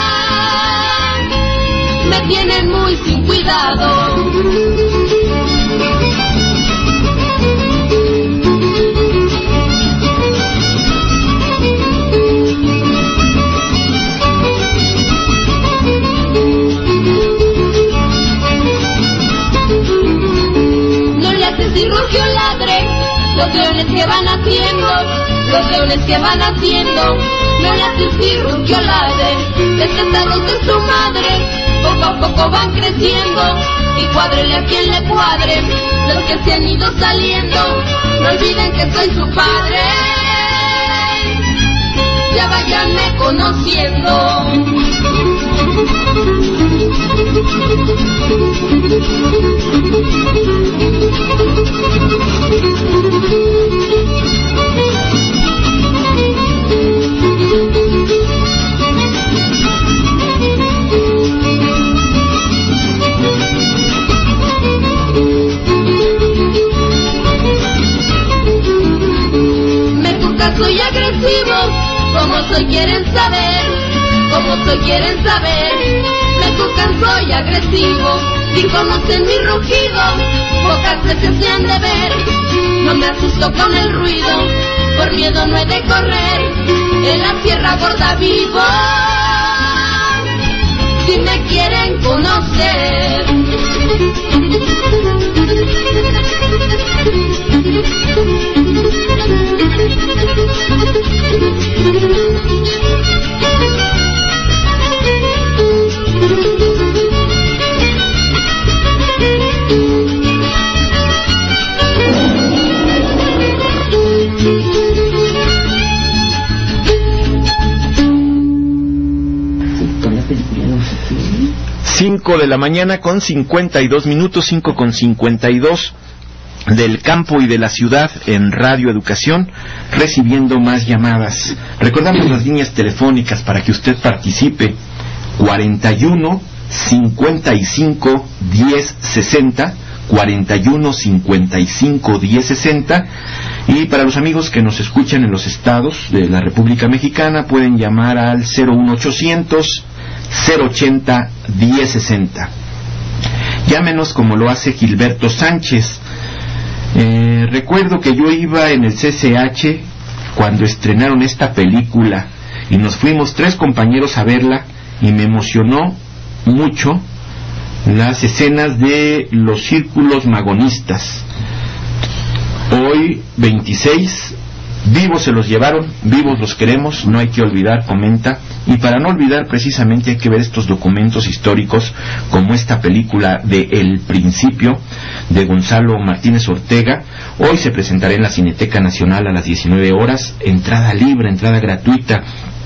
me tienen muy sin cuidado. Y rugió ladre, los leones que van haciendo, los leones que van haciendo, no le haces y rugió ladre, desatados de su madre, poco a poco van creciendo, y cuádrele a quien le cuadre, los que se han ido saliendo, no olviden que soy su padre, ya váyanme conociendo. Me cuca, soy agresivo, como soy quieren saber, como soy quieren saber. Me cucan, soy agresivo, si conocen mi rugido, pocas veces se han de ver. No me asusto con el ruido, por miedo no he de correr, en la Sierra Gorda vivo, si me quieren conocer. cinco de la mañana con cincuenta y dos minutos, cinco con cincuenta y dos del campo y de la ciudad en Radio Educación, recibiendo más llamadas. Recordamos las líneas telefónicas para que usted participe: cuarenta y uno, cincuenta y cinco, diez, sesenta, cuarenta y uno, cincuenta y cinco, diez, sesenta. Y para los amigos que nos escuchan en los estados de la República Mexicana, pueden llamar al cero uno ochocientos, cero ochenta, diez sesenta. Llámenos como lo hace Gilberto Sánchez. Eh, recuerdo que yo iba en el C C H cuando estrenaron esta película y nos fuimos tres compañeros a verla, y me emocionó mucho las escenas de los círculos magonistas. Hoy, veintiséis, vivos se los llevaron, vivos los queremos, no hay que olvidar, comenta. Y para no olvidar, precisamente hay que ver estos documentos históricos, como esta película de El Principio, de Gonzalo Martínez Ortega. Hoy se presentará en la Cineteca Nacional a las diecinueve horas, entrada libre, entrada gratuita.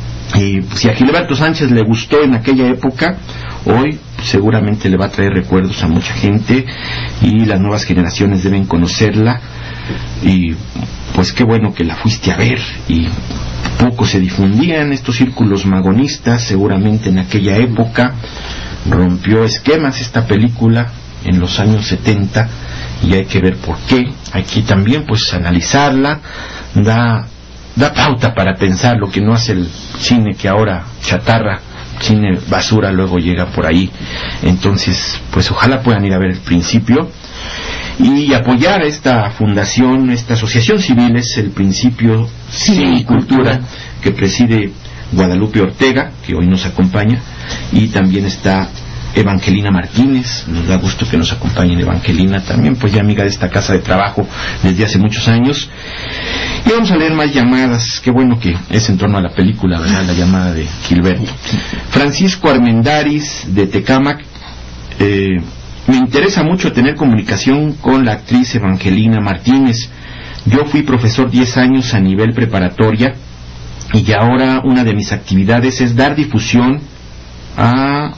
Y si a Gilberto Sánchez le gustó en aquella época, hoy seguramente le va a traer recuerdos a mucha gente, y las nuevas generaciones deben conocerla. Y pues qué bueno que la fuiste a ver, y poco se difundían estos círculos magonistas, seguramente en aquella época rompió esquemas esta película en los años setenta, y hay que ver por qué. Hay que también pues analizarla, da, da pauta para pensar, lo que no hace el cine que ahora chatarra, cine basura, luego llega por ahí. Entonces pues ojalá puedan ir a ver El Principio y apoyar a esta fundación, esta asociación civil, es El Principio Cine y Cultura, que preside Guadalupe Ortega, que hoy nos acompaña, y también está Evangelina Martínez. Nos da gusto que nos acompañe Evangelina, también pues ya amiga de esta casa de trabajo desde hace muchos años. Y vamos a leer más llamadas. Qué bueno que es en torno a la película, ¿verdad? La llamada de Gilberto. Francisco Armendáriz, de Tecámac. eh, Me interesa mucho tener comunicación con la actriz Evangelina Martínez. Yo fui profesor diez años a nivel preparatoria, y ahora una de mis actividades es dar difusión a,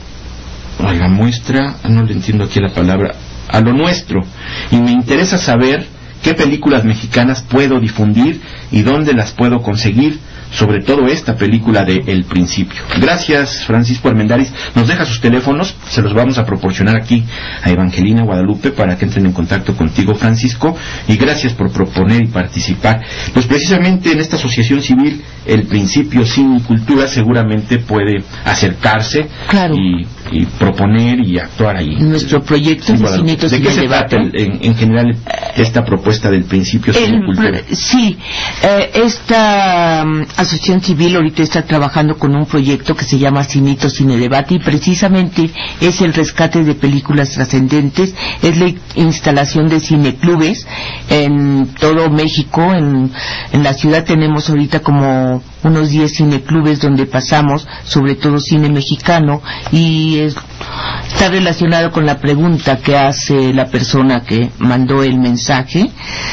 a la muestra, no le entiendo aquí la palabra, a lo nuestro. Y me interesa saber qué películas mexicanas puedo difundir y dónde las puedo conseguir, sobre todo esta película de El Principio. Gracias, Francisco Armendáriz. Nos deja sus teléfonos, se los vamos a proporcionar aquí a Evangelina, Guadalupe, para que entren en contacto contigo, Francisco, y gracias por proponer y participar. Pues precisamente en esta asociación civil, El Principio Cine y Cultura, seguramente puede acercarse, claro, y, y proponer y actuar ahí. Nuestro proyecto Sí, de Cinitos ¿De y qué el se debate. trata en, en general esta propuesta del Principio Cine y Cultura? El, sí, eh, esta um, asociación civil ahorita está trabajando con un proyecto que se llama Cinitos Cine Debate, y precisamente es el rescate de películas trascendentes, es la instalación de cineclubes en todo México. En, en la ciudad tenemos ahorita como unos diez cineclubes donde pasamos sobre todo cine mexicano, y es, está relacionado con la pregunta que hace la persona que mandó el mensaje.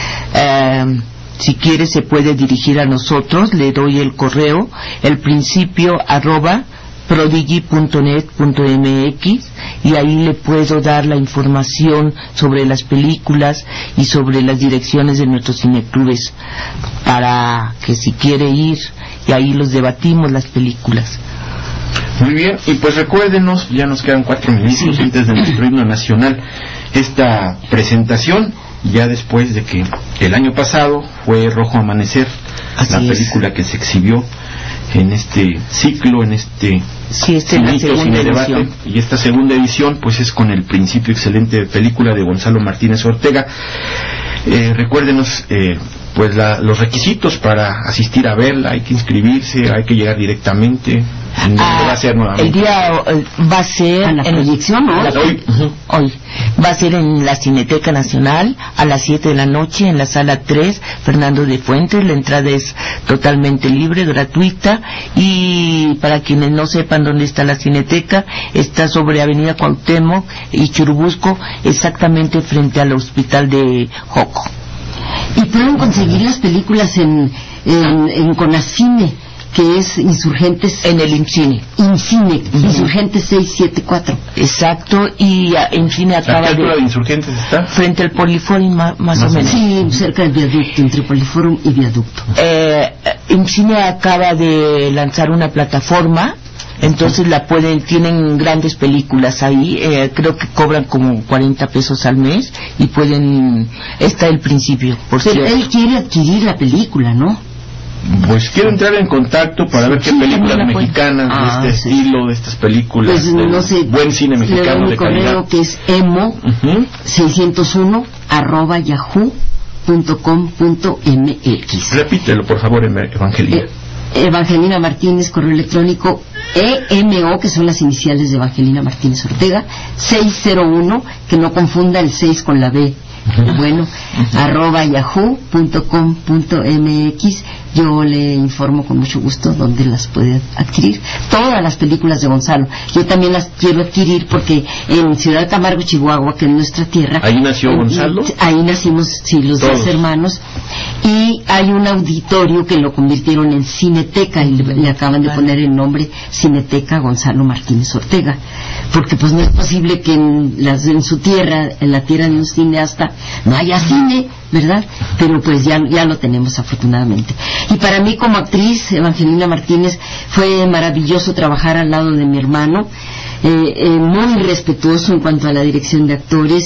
Eh, si quiere se puede dirigir a nosotros, le doy el correo, el principio arroba prodigy punto net punto m x, y ahí le puedo dar la información sobre las películas y sobre las direcciones de nuestros cineclubes, para que si quiere ir, y ahí los debatimos las películas. Muy bien, y pues recuérdenos, ya nos quedan cuatro minutos sí. antes de nuestro himno nacional, esta presentación, ya después de que el año pasado fue Rojo Amanecer, Así la película es. que se exhibió en este ciclo, en este sí, este Cinitos Cine Debate, y esta segunda edición pues es con El Principio, excelente película de Gonzalo Martínez Ortega. Eh, recuérdenos, eh, pues la, los requisitos para asistir a verla. Hay que inscribirse, hay que llegar directamente. ¿Dónde Ah, va a ser nuevamente? el día eh, va a ser A la en proyección, ¿no? a la- Hoy. Ujú, hoy va a ser en la Cineteca Nacional a las siete de la noche en la sala tres, Fernando de Fuentes. La entrada es totalmente libre, gratuita, y para quienes no sepan dónde está la Cineteca, está sobre Avenida Cuauhtémoc y Churubusco, exactamente frente al hospital de Joco. Y pueden conseguir las películas en, en, en Conacine, que es Insurgentes, En el IMCINE. INCINE, Ujú. Insurgentes seiscientos setenta y cuatro. Exacto, y ah, en cine ¿A qué acaba altura de de... Insurgentes está? frente al Poliforum, ma- más, Más o o menos. Sí, cerca del viaducto, entre Poliforum y viaducto. Eh, IMCINE acaba de lanzar una plataforma, entonces la pueden, tienen grandes películas ahí, eh, creo que cobran como cuarenta pesos al mes y pueden, está el principio, por Pero cierto. él quiere adquirir la película, ¿no? Pues quiero entrar en contacto para ver qué Sí, películas también la puede. mexicanas Ah, de este sí. estilo, de estas películas, Pues del no sé. buen cine le doy mexicano mi de correo, calidad. que es emo Ujú. seiscientos uno arroba yahoo punto com punto mx. Repítelo, por favor, Em- Evangelina. Eh, Evangelina Martínez, correo electrónico E M O, que son las iniciales de Evangelina Martínez Ortega, seiscientos uno, que no confunda el seis con la B. Bueno, arroba yahoo punto com punto mx. Yo le informo con mucho gusto dónde las puede adquirir. Todas las películas de Gonzalo. Yo también las quiero adquirir porque en Ciudad Camargo, Chihuahua, que es nuestra tierra. ¿Ahí nació eh, Gonzalo? Ahí nacimos, sí, los Todos. dos hermanos. Y hay un auditorio que lo convirtieron en Cineteca y le, le acaban de poner el nombre Cineteca Gonzalo Martínez Ortega. Porque pues no es posible que en, las, en su tierra, en la tierra de un cineasta, no haya cine, ¿verdad? Pero pues ya, ya lo tenemos afortunadamente. Y para mí como actriz, Evangelina Martínez, fue maravilloso trabajar al lado de mi hermano, eh, eh, muy respetuoso en cuanto a la dirección de actores,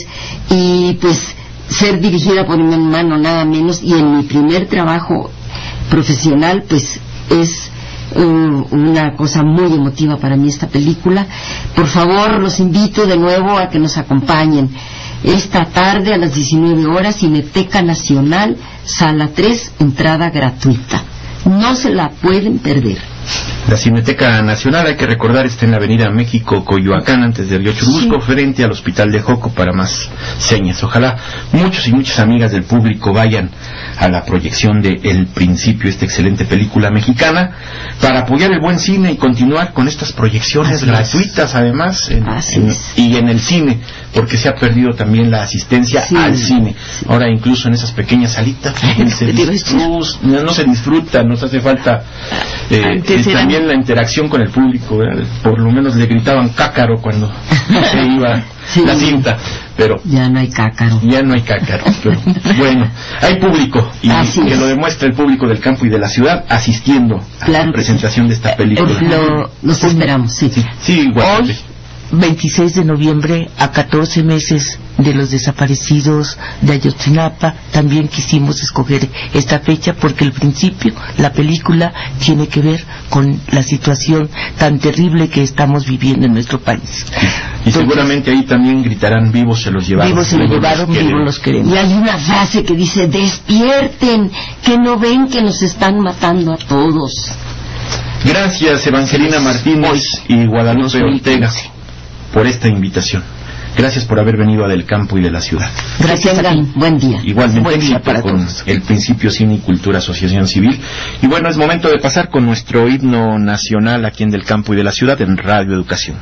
y pues ser dirigida por mi hermano nada menos, y en mi primer trabajo profesional pues es uh, una cosa muy emotiva para mí esta película. Por favor, los invito de nuevo a que nos acompañen esta tarde a las diecinueve horas, Cineteca Nacional, sala tres, entrada gratuita. No se la pueden perder. La Cineteca Nacional, hay que recordar, está en la avenida México, Coyoacán, antes del río Churubusco, frente al hospital de Joco, para más señas. Ojalá muchos y muchas amigas del público vayan a la proyección de El Principio, esta excelente película mexicana, para apoyar el buen cine y continuar con estas proyecciones Así gratuitas, es. además, en, Así en, es. y en el cine, porque se ha perdido también la asistencia Sí, al cine. sí. Ahora incluso en esas pequeñas salitas no se, disfruta, no, no se disfruta, nos hace falta eh, Antes eh, eran- también la interacción con el público, ¿verdad? Por lo menos le gritaban cácaro cuando se iba Sí. la cinta, pero Ya no hay cácaro. ya no hay cácaro. Pero bueno, hay público, y Así que es. lo demuestra el público del campo y de la ciudad asistiendo a Claro la que presentación de esta película. Lo- Los esperamos, sí. Sí, igual. Hoy, veintiséis de noviembre, a catorce meses de los desaparecidos de Ayotzinapa, también quisimos escoger esta fecha porque al principio la película tiene que ver con la situación tan terrible que estamos viviendo en nuestro país. Y seguramente ahí también gritarán: vivos se los llevaron. Vivos se lo llevaron, queremos. vivos los queremos. Y hay una frase que dice: despierten, que no ven que nos están matando a todos. Gracias, Evangelina Martínez y Guadalupe Ortega, por esta invitación. Gracias por haber venido a Del Campo y de la Ciudad. Gracias, Gracias a tengan ti. buen día. Igualmente Buen día éxito para con todos. el Principio Cine y Cultura Asociación Civil. Y bueno, es momento de pasar con nuestro himno nacional aquí en Del Campo y de la Ciudad en Radio Educación.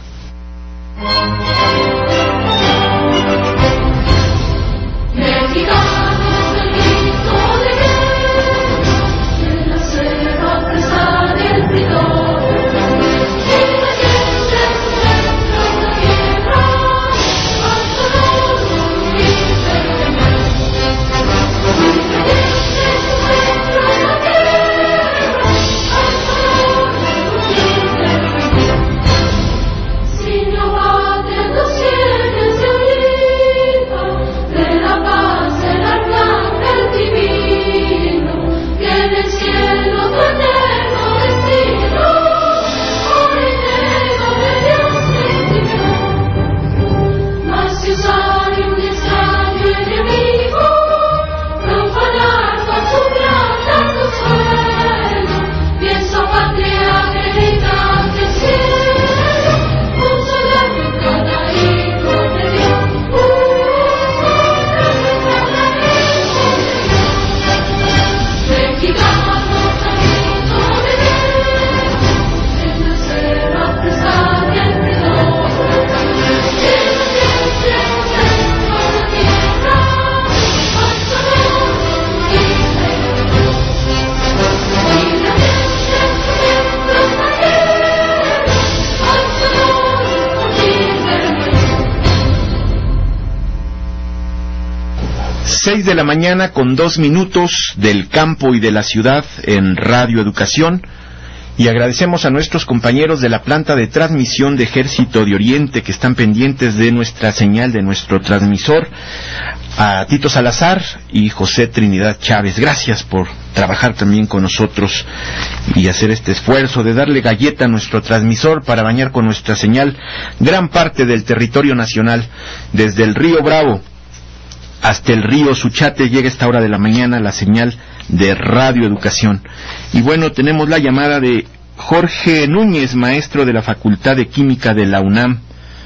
Signor Padre Seis de la mañana con dos minutos del campo y de la ciudad en Radio Educación, y agradecemos a nuestros compañeros de la planta de transmisión de Ejército de Oriente que están pendientes de nuestra señal, de nuestro transmisor, a Tito Salazar y José Trinidad Chávez. Gracias por trabajar también con nosotros y hacer este esfuerzo de darle galleta a nuestro transmisor para bañar con nuestra señal gran parte del territorio nacional. Desde el río Bravo hasta el río Suchate llega a esta hora de la mañana la señal de Radio Educación. Y bueno, tenemos la llamada de Jorge Núñez, maestro de la Facultad de Química de la UNAM.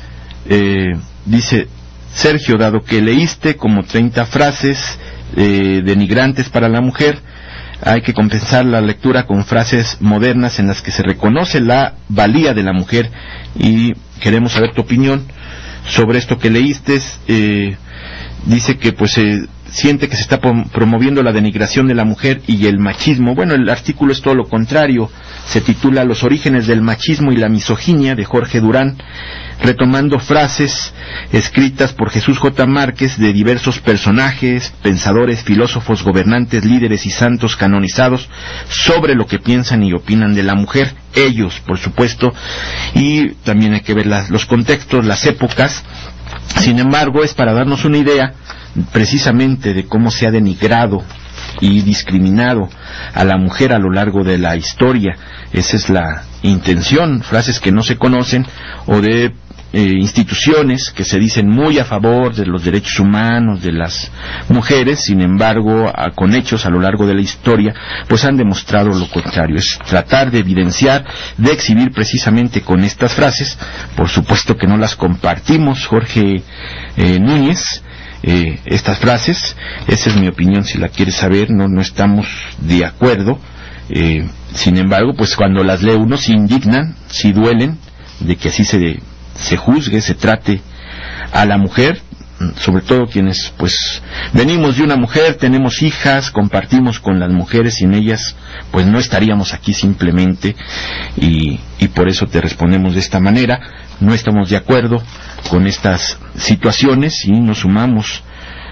Eh, dice: Sergio, dado que leíste como treinta frases eh, denigrantes para la mujer, hay que compensar la lectura con frases modernas en las que se reconoce la valía de la mujer, y queremos saber tu opinión sobre esto que leíste. Eh, dice que pues eh, siente que se está promoviendo la denigración de la mujer y el machismo. Bueno, el artículo es todo lo contrario. Se titula Los orígenes del machismo y la misoginia, de Jorge Durán, retomando frases escritas por Jesús J. Márquez de diversos personajes, pensadores, filósofos, gobernantes, líderes y santos canonizados sobre lo que piensan y opinan de la mujer, ellos, por supuesto, y también hay que ver las, los contextos, las épocas. Sin embargo, es para darnos una idea precisamente de cómo se ha denigrado y discriminado a la mujer a lo largo de la historia. Esa es la intención, frases que no se conocen, o de eh, instituciones que se dicen muy a favor de los derechos humanos de las mujeres, sin embargo, a, con hechos a lo largo de la historia, pues han demostrado lo contrario. Es tratar de evidenciar, de exhibir precisamente con estas frases. Por supuesto que no las compartimos, Jorge eh, Núñez, eh, estas frases. Esa es mi opinión, si la quieres saber. No, no estamos de acuerdo. Eh, sin embargo, pues cuando las lee uno se indignan, sí duelen de que así se, se juzgue, se trate a la mujer, sobre todo quienes pues venimos de una mujer, tenemos hijas, compartimos con las mujeres, sin ellas pues no estaríamos aquí simplemente, y, y por eso te respondemos de esta manera. No estamos de acuerdo con estas situaciones y nos sumamos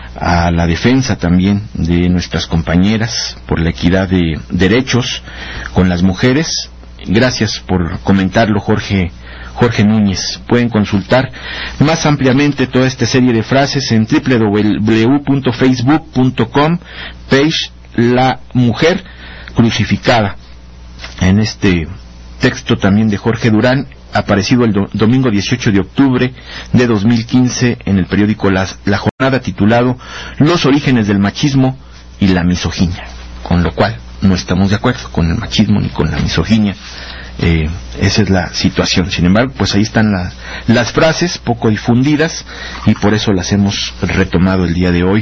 a la defensa también de nuestras compañeras por la equidad de derechos con las mujeres. Gracias por comentarlo, Jorge Jorge Núñez. Pueden consultar más ampliamente toda esta serie de frases en doble u doble u doble u punto facebook punto com, page La Mujer Crucificada. En este texto también de Jorge Durán, aparecido el do, domingo dieciocho de octubre de dos mil quince en el periódico La, La Jornada, titulado Los orígenes del machismo y la misoginia, con lo cual no estamos de acuerdo con el machismo ni con la misoginia. Eh, esa es la situación. Sin embargo, pues ahí están la, las frases poco difundidas, y por eso las hemos retomado el día de hoy,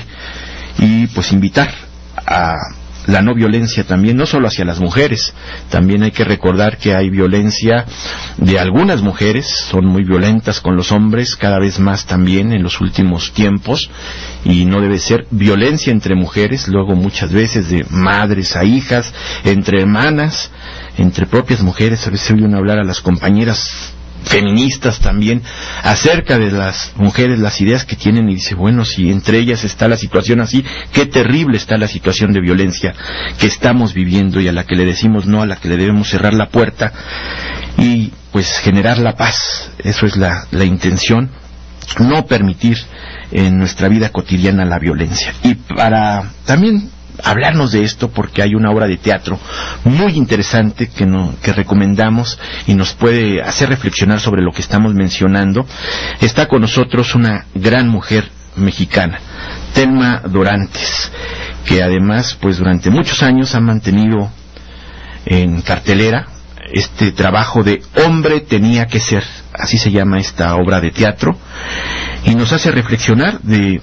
y pues invitar a la no violencia también, no solo hacia las mujeres. También hay que recordar que hay violencia de algunas mujeres, son muy violentas con los hombres, cada vez más también en los últimos tiempos, y no debe ser violencia entre mujeres, luego muchas veces de madres a hijas, entre hermanas, entre propias mujeres. A veces oyen hablar a las compañeras feministas también acerca de las mujeres, las ideas que tienen, y dice, bueno, si entre ellas está la situación así, qué terrible está la situación de violencia que estamos viviendo, y a la que le decimos no, a la que le debemos cerrar la puerta y pues generar la paz. Eso es la, la intención, no permitir en nuestra vida cotidiana la violencia. Y para también hablarnos de esto, porque hay una obra de teatro muy interesante que, no, que recomendamos y nos puede hacer reflexionar sobre lo que estamos mencionando. Está con nosotros una gran mujer mexicana, Thelma Dorantes, que además pues durante muchos años ha mantenido en cartelera este trabajo de Hombre tenía que ser, así se llama esta obra de teatro, y nos hace reflexionar de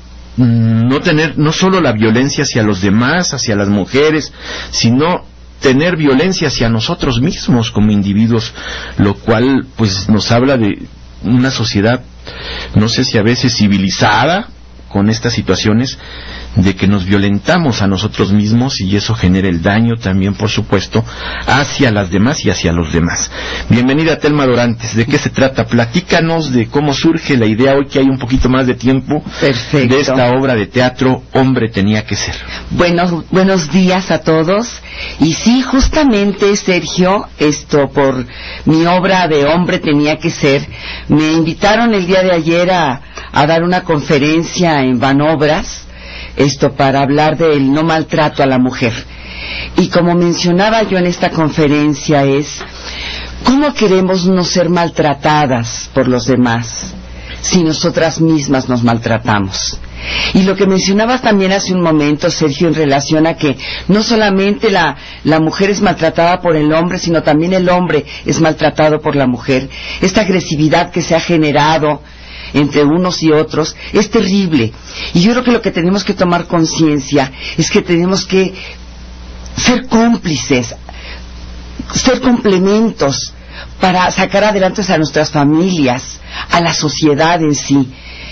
no tener no solo la violencia hacia los demás, hacia las mujeres, sino tener violencia hacia nosotros mismos como individuos, lo cual pues nos habla de una sociedad, no sé si a veces civilizada, con estas situaciones de que nos violentamos a nosotros mismos y eso genera el daño también, por supuesto, hacia las demás y hacia los demás. Bienvenida, Telma Dorantes. ¿De qué se trata? Platícanos de cómo surge la idea, hoy que hay un poquito más de tiempo, Perfecto. de esta obra de teatro, Hombre tenía que ser. Bueno, buenos días a todos. Y sí, justamente, Sergio, esto por mi obra de Hombre tenía que ser, me invitaron el día de ayer a, a dar una conferencia en Banobras, esto para hablar del no maltrato a la mujer. Y como mencionaba yo en esta conferencia es, ¿cómo queremos no ser maltratadas por los demás si nosotras mismas nos maltratamos? Y lo que mencionabas también hace un momento, Sergio, en relación a que no solamente la, la mujer es maltratada por el hombre, sino también el hombre es maltratado por la mujer. Esta agresividad que se ha generado entre unos y otros es terrible. Y yo creo que lo que tenemos que tomar conciencia es que tenemos que ser cómplices, ser complementos para sacar adelante a nuestras familias, a la sociedad en sí.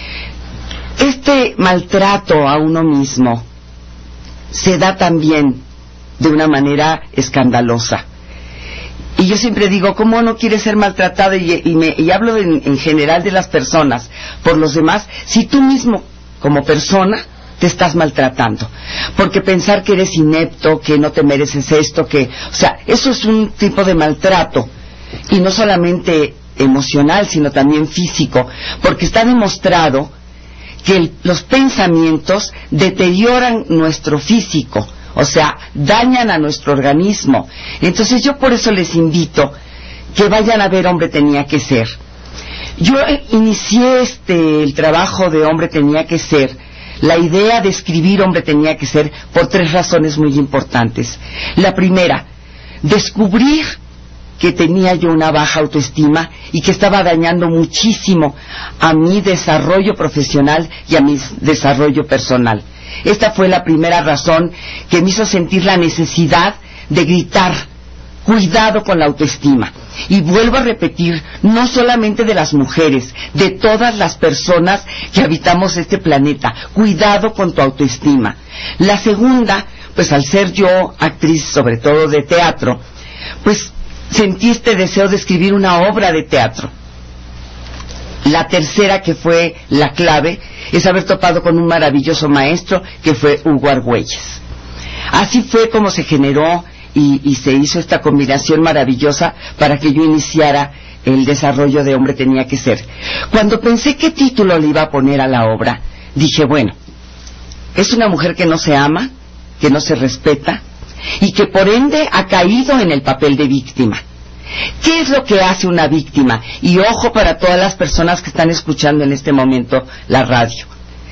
Este maltrato a uno mismo se da también de una manera escandalosa. Y yo siempre digo, ¿cómo no quieres ser maltratado? Y, y, me, y hablo en, en general de las personas, por los demás, si tú mismo, como persona, te estás maltratando. Porque pensar que eres inepto, que no te mereces esto, que... O sea, eso es un tipo de maltrato. Y no solamente emocional, sino también físico. Porque está demostrado que el, los pensamientos deterioran nuestro físico. O sea, dañan a nuestro organismo. Entonces yo por eso les invito que vayan a ver Hombre tenía que ser. Yo inicié este el trabajo de Hombre tenía que ser, la idea de escribir Hombre tenía que ser, por tres razones muy importantes. La primera, descubrir que tenía yo una baja autoestima y que estaba dañando muchísimo a mi desarrollo profesional y a mi desarrollo personal. Esta fue la primera razón que me hizo sentir la necesidad de gritar, cuidado con la autoestima. Y vuelvo a repetir, no solamente de las mujeres, de todas las personas que habitamos este planeta, cuidado con tu autoestima. La segunda, pues al ser yo actriz, sobre todo de teatro, pues sentí este deseo de escribir una obra de teatro. La tercera, que fue la clave, es haber topado con un maravilloso maestro que fue Hugo Argüelles. Así fue como se generó y, y se hizo esta combinación maravillosa para que yo iniciara el desarrollo de Hombre tenía que ser. Cuando pensé qué título le iba a poner a la obra, dije, bueno, es una mujer que no se ama, que no se respeta y que por ende ha caído en el papel de víctima. ¿Qué es lo que hace una víctima? Y ojo para todas las personas que están escuchando en este momento la radio.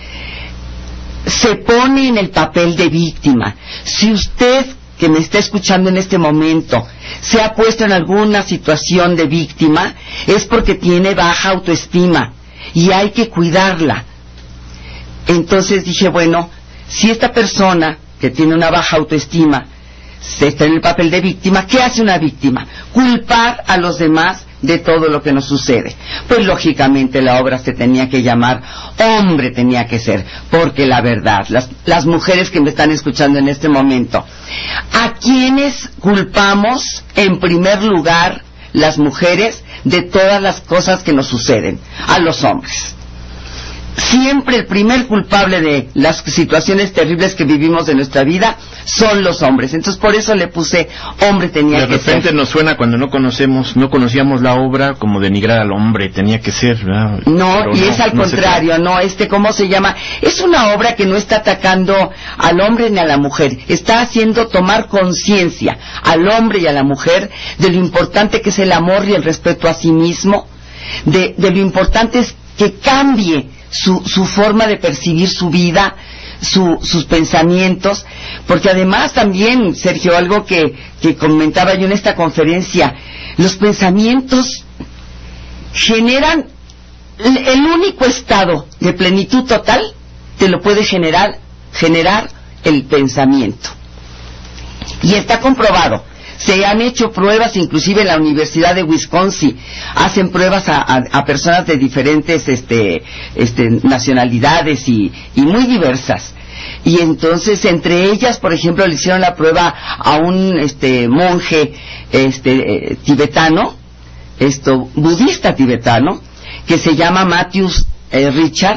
Se pone en el papel de víctima. Si usted, que me está escuchando en este momento, se ha puesto en alguna situación de víctima, es porque tiene baja autoestima y hay que cuidarla. Entonces dije, bueno, si esta persona que tiene una baja autoestima se está en el papel de víctima, ¿qué hace una víctima? Culpar a los demás de todo lo que nos sucede. Pues lógicamente la obra se tenía que llamar Hombre tenía que ser, porque la verdad, las, las mujeres que me están escuchando en este momento, ¿a quiénes culpamos en primer lugar las mujeres de todas las cosas que nos suceden? A los hombres. Siempre el primer culpable de las situaciones terribles que vivimos de nuestra vida son los hombres. Entonces por eso le puse Hombre tenía que ser. De repente nos suena, cuando no conocemos, no conocíamos la obra, como denigrar al hombre, tenía que ser, ¿verdad? No, Pero y no, es al no contrario, no, este, ¿cómo se llama? Es una obra que no está atacando al hombre ni a la mujer, está haciendo tomar conciencia al hombre y a la mujer de lo importante que es el amor y el respeto a sí mismo, de, de lo importante es que cambie Su, su forma de percibir su vida, su, sus pensamientos, porque además también, Sergio, algo que, que comentaba yo en esta conferencia, los pensamientos generan el único estado de plenitud total, te lo puede generar, generar el pensamiento. Y está comprobado. Se han hecho pruebas, inclusive en la Universidad de Wisconsin, hacen pruebas a, a, a personas de diferentes este, este, nacionalidades y, y muy diversas. Y entonces, entre ellas, por ejemplo, le hicieron la prueba a un este, monje este, eh, tibetano, esto, budista tibetano, que se llama Matthews eh, Richard,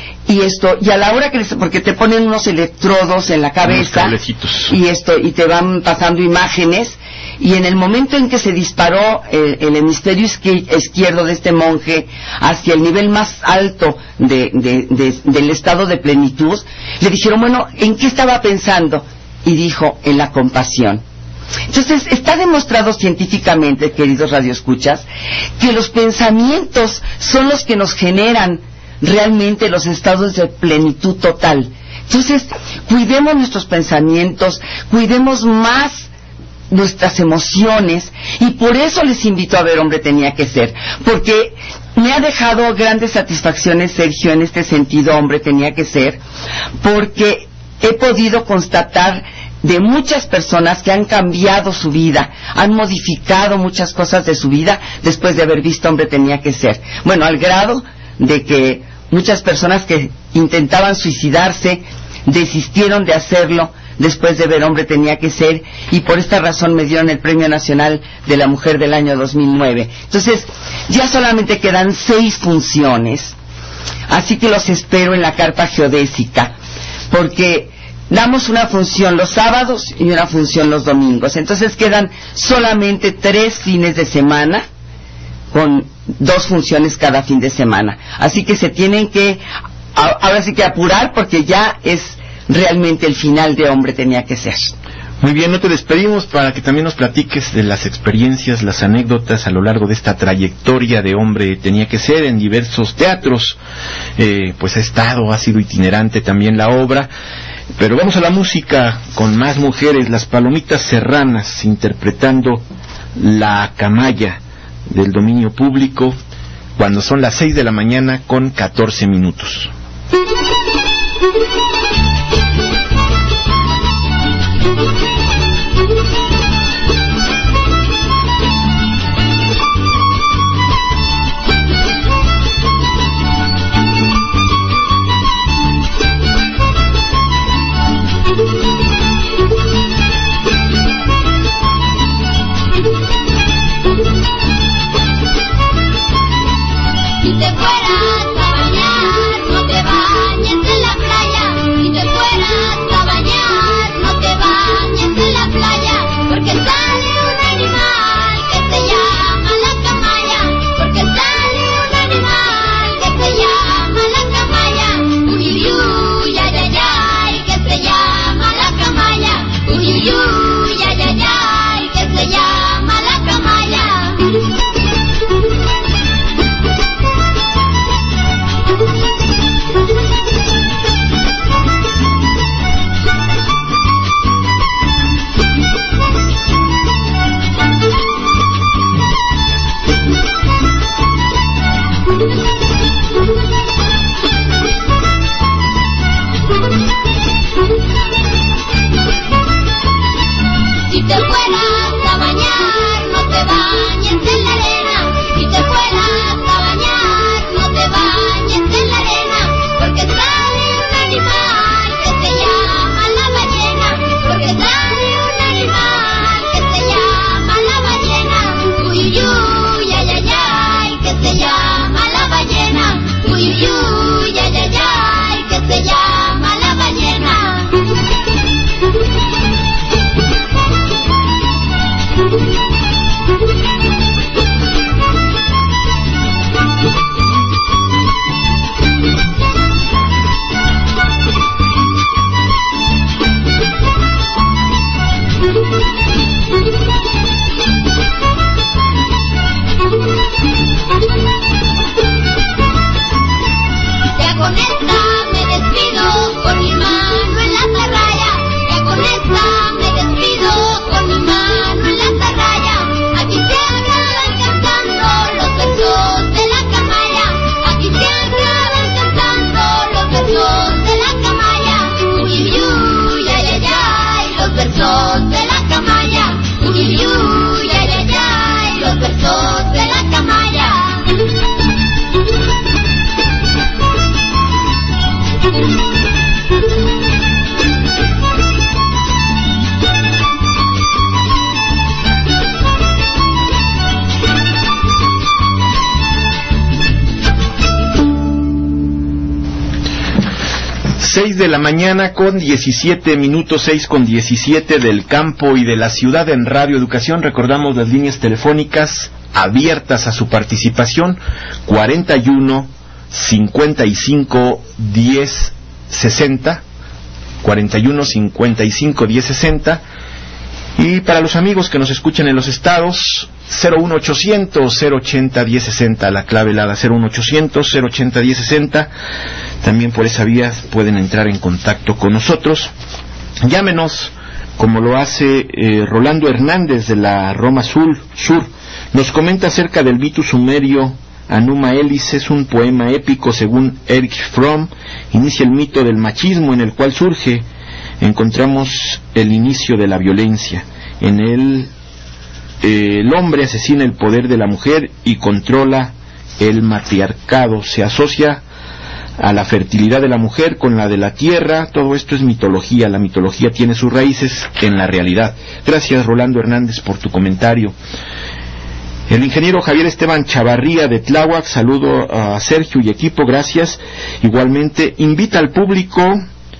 y esto, y a la hora que les, porque te ponen unos electrodos en la cabeza, y esto, y te van pasando imágenes, y en el momento en que se disparó eh, el hemisferio izquierdo de este monje hacia el nivel más alto de, de, de, del estado de plenitud, le dijeron, bueno, ¿en qué estaba pensando? Y dijo, en la compasión. Entonces, está demostrado científicamente, queridos radioescuchas, que los pensamientos son los que nos generan realmente los estados de plenitud total. Entonces, cuidemos nuestros pensamientos, cuidemos más nuestras emociones, y por eso les invito a ver Hombre Tenía que Ser, porque me ha dejado grandes satisfacciones, Sergio, en este sentido, Hombre Tenía que Ser, porque he podido constatar de muchas personas que han cambiado su vida, han modificado muchas cosas de su vida después de haber visto Hombre Tenía que Ser. Bueno, al grado de que muchas personas que intentaban suicidarse desistieron de hacerlo después de ver Hombre Tenía que Ser, y por esta razón me dieron el Premio Nacional de la Mujer del año dos mil nueve. Entonces, ya solamente quedan seis funciones, así que los espero en la carpa geodésica, porque damos una función los sábados y una función los domingos. Entonces quedan solamente tres fines de semana, con dos funciones cada fin de semana. Así que se tienen que, ahora sí que apurar, porque ya es realmente el final de Hombre Tenía que Ser. Muy bien, no te despedimos para que también nos platiques de las experiencias, las anécdotas a lo largo de esta trayectoria de Hombre Tenía que Ser en diversos teatros. Eh, pues ha estado, ha sido itinerante también la obra. Pero vamos a la música con más mujeres, las Palomitas Serranas, interpretando La Camaya, del dominio público, cuando son las seis de la mañana con catorce minutos. Si te fueras a bañar, no te bañes en la playa. Si te fueras a bañar, no te bañes en la playa. Porque sale un animal que se llama la camaya. Porque sale un animal que se llama la camaya. Uy, uy, uy, ay, ay, ay, que se llama la camaya. Uy, uy, uy, ay, ay, ay, que se llama la camaya. Si te fueras a bañar, no te bañes en la arena. Si te fueras a bañar, no te bañes en la arena. Porque sale un animal que se llama la ballena. Porque sale un animal que se llama la ballena. Uy, uy, uy, ay, ay, ay, que se llama la ballena. Uy, uy, uy, ay, ay, ay, que se llama la ballena. Ya con esta me despido con mi mano en la atarraya. Ya con esta me despido con mi mano en la atarraya. Aquí se Seis de la mañana con diecisiete minutos, seis con diecisiete del campo y de la ciudad en Radio Educación. Recordamos las líneas telefónicas abiertas a su participación, cuarenta y uno, cincuenta y cinco, diez, sesenta, cuarenta y uno, cincuenta y cinco, diez, sesenta. Y para los amigos que nos escuchan en los estados, cero uno ochocientos, cero ochenta, diez sesenta, la clave helada, cero uno ochocientos, cero ochenta, diez sesenta. También por esa vía pueden entrar en contacto con nosotros. Llámenos, como lo hace eh, Rolando Hernández de la Roma Sur, Sur. Nos comenta acerca del mito sumerio Anuma Elis. Es un poema épico, según Erich Fromm. Inicia el mito del machismo, en el cual surge, encontramos el inicio de la violencia. En él eh, el hombre asesina el poder de la mujer y controla el matriarcado. Se asocia a la fertilidad de la mujer con la de la tierra. Todo esto es mitología. La mitología tiene sus raíces en la realidad. Gracias, Rolando Hernández, por tu comentario. El ingeniero Javier Esteban Chavarría de Tláhuac, saludo a Sergio y equipo, gracias. Igualmente, invita al público,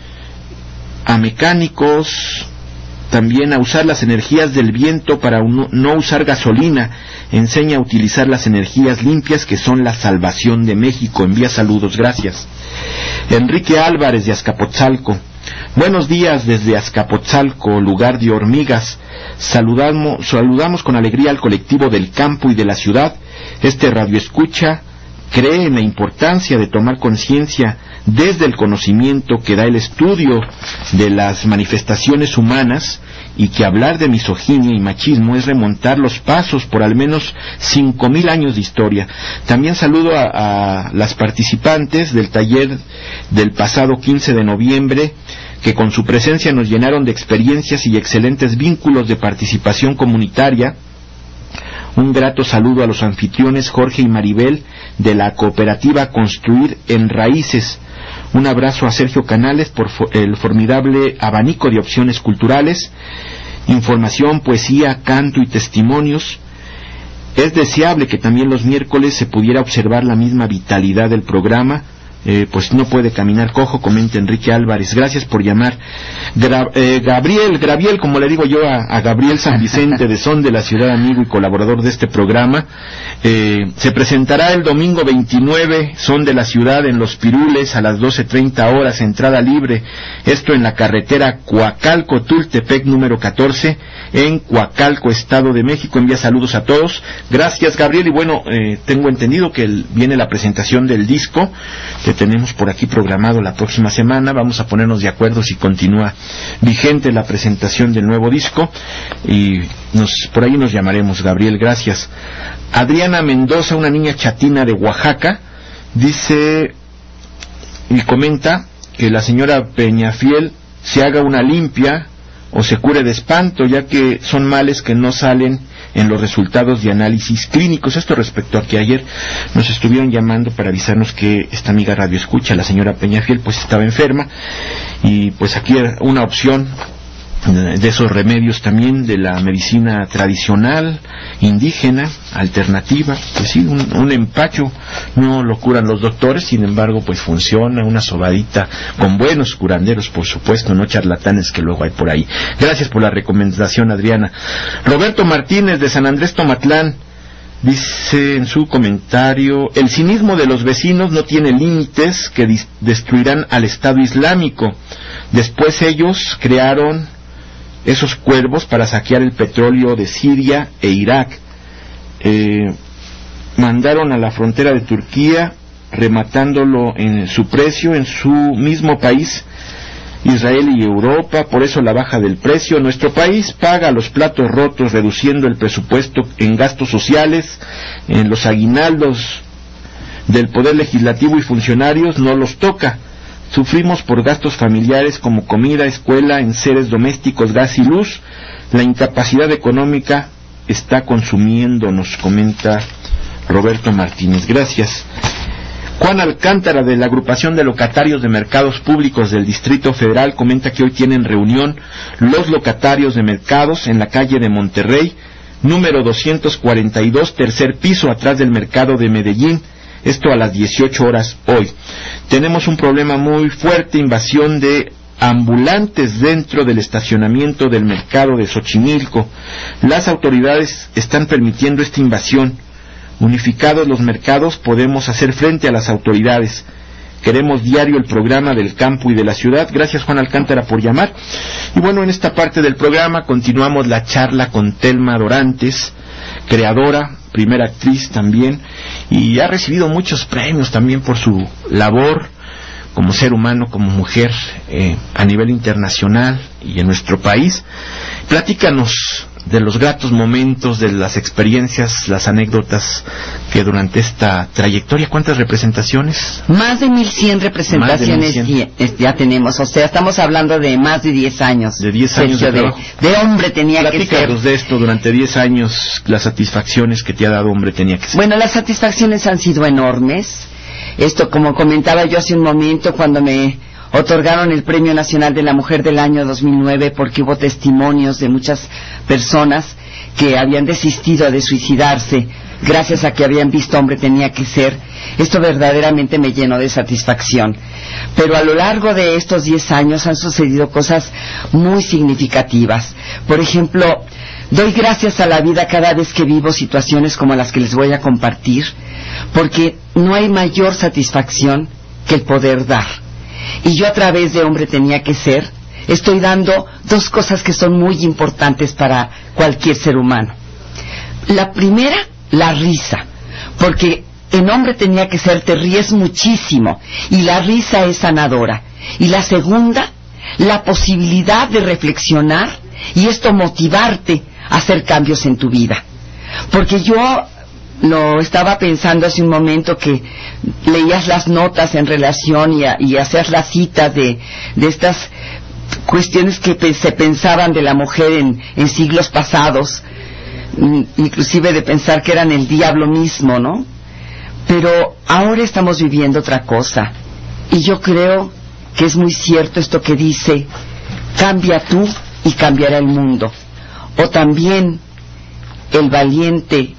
a mecánicos, también a usar las energías del viento para no usar gasolina. Enseña a utilizar las energías limpias, que son la salvación de México. Envía saludos, gracias. Enrique Álvarez de Azcapotzalco. Buenos días desde Azcapotzalco, lugar de hormigas. Saludamos, saludamos con alegría al colectivo del campo y de la ciudad. Este radioescucha cree en la importancia de tomar conciencia desde el conocimiento que da el estudio de las manifestaciones humanas, y que hablar de misoginia y machismo es remontar los pasos por al menos cinco mil años de historia. También saludo a, a las participantes del taller del pasado quince de noviembre, que con su presencia nos llenaron de experiencias y excelentes vínculos de participación comunitaria. Un grato saludo a los anfitriones Jorge y Maribel de la cooperativa Construir en Raíces. Un abrazo a Sergio Canales por el formidable abanico de opciones culturales, información, poesía, canto y testimonios. Es deseable que también los miércoles se pudiera observar la misma vitalidad del programa. Eh, pues no puede caminar cojo, comenta Enrique Álvarez. Gracias por llamar. Gra eh, Gabriel, Gabriel, como le digo yo a, a Gabriel San Vicente de Son de la Ciudad, amigo y colaborador de este programa, eh, se presentará el domingo veintinueve, Son de la Ciudad, en Los Pirules, a las doce treinta horas, entrada libre. Esto en la carretera Coacalco-Tultepec número catorce, en Coacalco, Estado de México. Envía saludos a todos. Gracias, Gabriel. Y bueno, eh, tengo entendido que el, viene la presentación del disco que tenemos por aquí programado la próxima semana. Vamos a ponernos de acuerdo si continúa vigente la presentación del nuevo disco, y nos, por ahí nos llamaremos. Gabriel, gracias. Adriana Mendoza, una niña chatina de Oaxaca, dice y comenta que la señora Peñafiel se haga una limpia o se cure de espanto, ya que son males que no salen en los resultados de análisis clínicos. Esto respecto a que ayer nos estuvieron llamando para avisarnos que esta amiga radio escucha, la señora Peñafiel, pues estaba enferma, y pues aquí una opción de esos remedios también de la medicina tradicional, indígena, alternativa. Pues sí, un, un empacho no lo curan los doctores, sin embargo pues funciona, una sobadita con buenos curanderos, por supuesto, no charlatanes que luego hay por ahí. Gracias por la recomendación, Adriana. Roberto Martínez de San Andrés Tomatlán dice en su comentario: el cinismo de los vecinos no tiene límites que destruirán al Estado Islámico. Después ellos crearon esos cuervos para saquear el petróleo de Siria e Irak. Eh, mandaron a la frontera de Turquía, rematándolo en su precio en su mismo país, Israel y Europa. Por eso la baja del precio. Nuestro país paga los platos rotos, reduciendo el presupuesto en gastos sociales, en los aguinaldos del Poder Legislativo y funcionarios no los toca. Sufrimos por gastos familiares como comida, escuela, enseres domésticos, gas y luz. La incapacidad económica está consumiendo, nos comenta Roberto Martínez. Gracias. Juan Alcántara, de la agrupación de locatarios de mercados públicos del Distrito Federal, comenta que hoy tienen reunión los locatarios de mercados en la calle de Monterrey, número doscientos cuarenta y dos, tercer piso, atrás del mercado de Medellín. Esto a las dieciocho horas hoy. Tenemos un problema muy fuerte, invasión de ambulantes dentro del estacionamiento del mercado de Xochimilco. Las autoridades están permitiendo esta invasión. Unificados los mercados podemos hacer frente a las autoridades. Queremos diario el programa del campo y de la ciudad. Gracias, Juan Alcántara, por llamar. Y bueno, en esta parte del programa continuamos la charla con Telma Dorantes, creadora, primera actriz también, y ha recibido muchos premios también por su labor como ser humano, como mujer, eh, a nivel internacional y en nuestro país. Platícanos de los gratos momentos, de las experiencias, las anécdotas que durante esta trayectoria. ¿Cuántas representaciones? Más de mil cien representaciones Más de mil cien. Ya, ya tenemos, o sea, estamos hablando de más de diez años. De diez años Sergio, de trabajo. De, de hombre tenía que ser. Platícanos de esto, durante diez años, las satisfacciones que te ha dado Hombre tenía que ser. Bueno, las satisfacciones han sido enormes. Esto, como comentaba yo hace un momento, cuando me otorgaron el Premio Nacional de la Mujer del año dos mil nueve, porque hubo testimonios de muchas personas que habían desistido de suicidarse gracias a que habían visto Hombre tenía que ser. Esto verdaderamente me llenó de satisfacción. Pero a lo largo de estos diez años han sucedido cosas muy significativas. Por ejemplo, doy gracias a la vida cada vez que vivo situaciones como las que les voy a compartir, porque no hay mayor satisfacción que el poder dar. Y yo, a través de Hombre tenía que ser, estoy dando dos cosas que son muy importantes para cualquier ser humano. La primera, la risa, porque en Hombre tenía que ser te ríes muchísimo y la risa es sanadora. Y la segunda, la posibilidad de reflexionar y esto motivarte a hacer cambios en tu vida. Porque yo lo estaba pensando hace un momento, que leías las notas en relación y, a, y hacías las citas de, de estas cuestiones que pe- se pensaban de la mujer en, en siglos pasados, inclusive de pensar que eran el diablo mismo, ¿no? Pero ahora estamos viviendo otra cosa, y yo creo que es muy cierto esto que dice: cambia tú y cambiará el mundo. O también el valiente,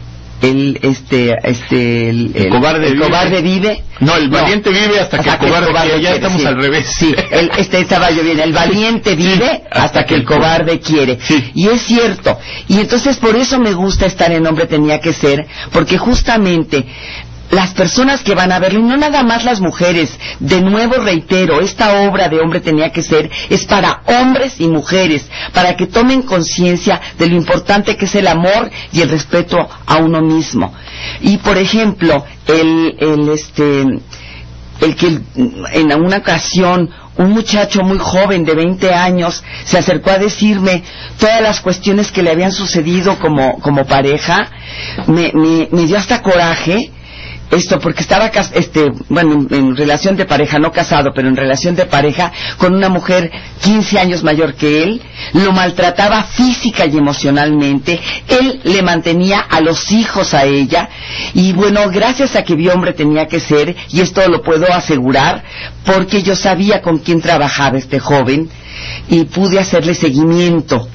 el este este el, el, el cobarde, el vive. cobarde vive. No, el valiente no, vive hasta, hasta que el cobarde, que el cobarde quiere. Ya estamos sí, al revés. Sí, el, este estaba yo bien. El valiente vive sí, hasta, hasta que el cobarde quiere. Sí. Y es cierto. Y entonces por eso me gusta estar en Hombre tenía que ser, porque justamente las personas que van a verlo, y no nada más las mujeres, de nuevo reitero, esta obra de Hombre tenía que ser es para hombres y mujeres, para que tomen conciencia de lo importante que es el amor y el respeto a uno mismo. Y por ejemplo, el, el este el que en una ocasión un muchacho muy joven de veinte años se acercó a decirme todas las cuestiones que le habían sucedido como como pareja, me, me, me dio hasta coraje. Esto porque estaba, este, bueno, en relación de pareja, no casado, pero en relación de pareja, con una mujer quince años mayor que él, lo maltrataba física y emocionalmente, él le mantenía a los hijos a ella, y bueno, gracias a que vio Hombre tenía que ser, y esto lo puedo asegurar, porque yo sabía con quién trabajaba este joven, y pude hacerle seguimiento.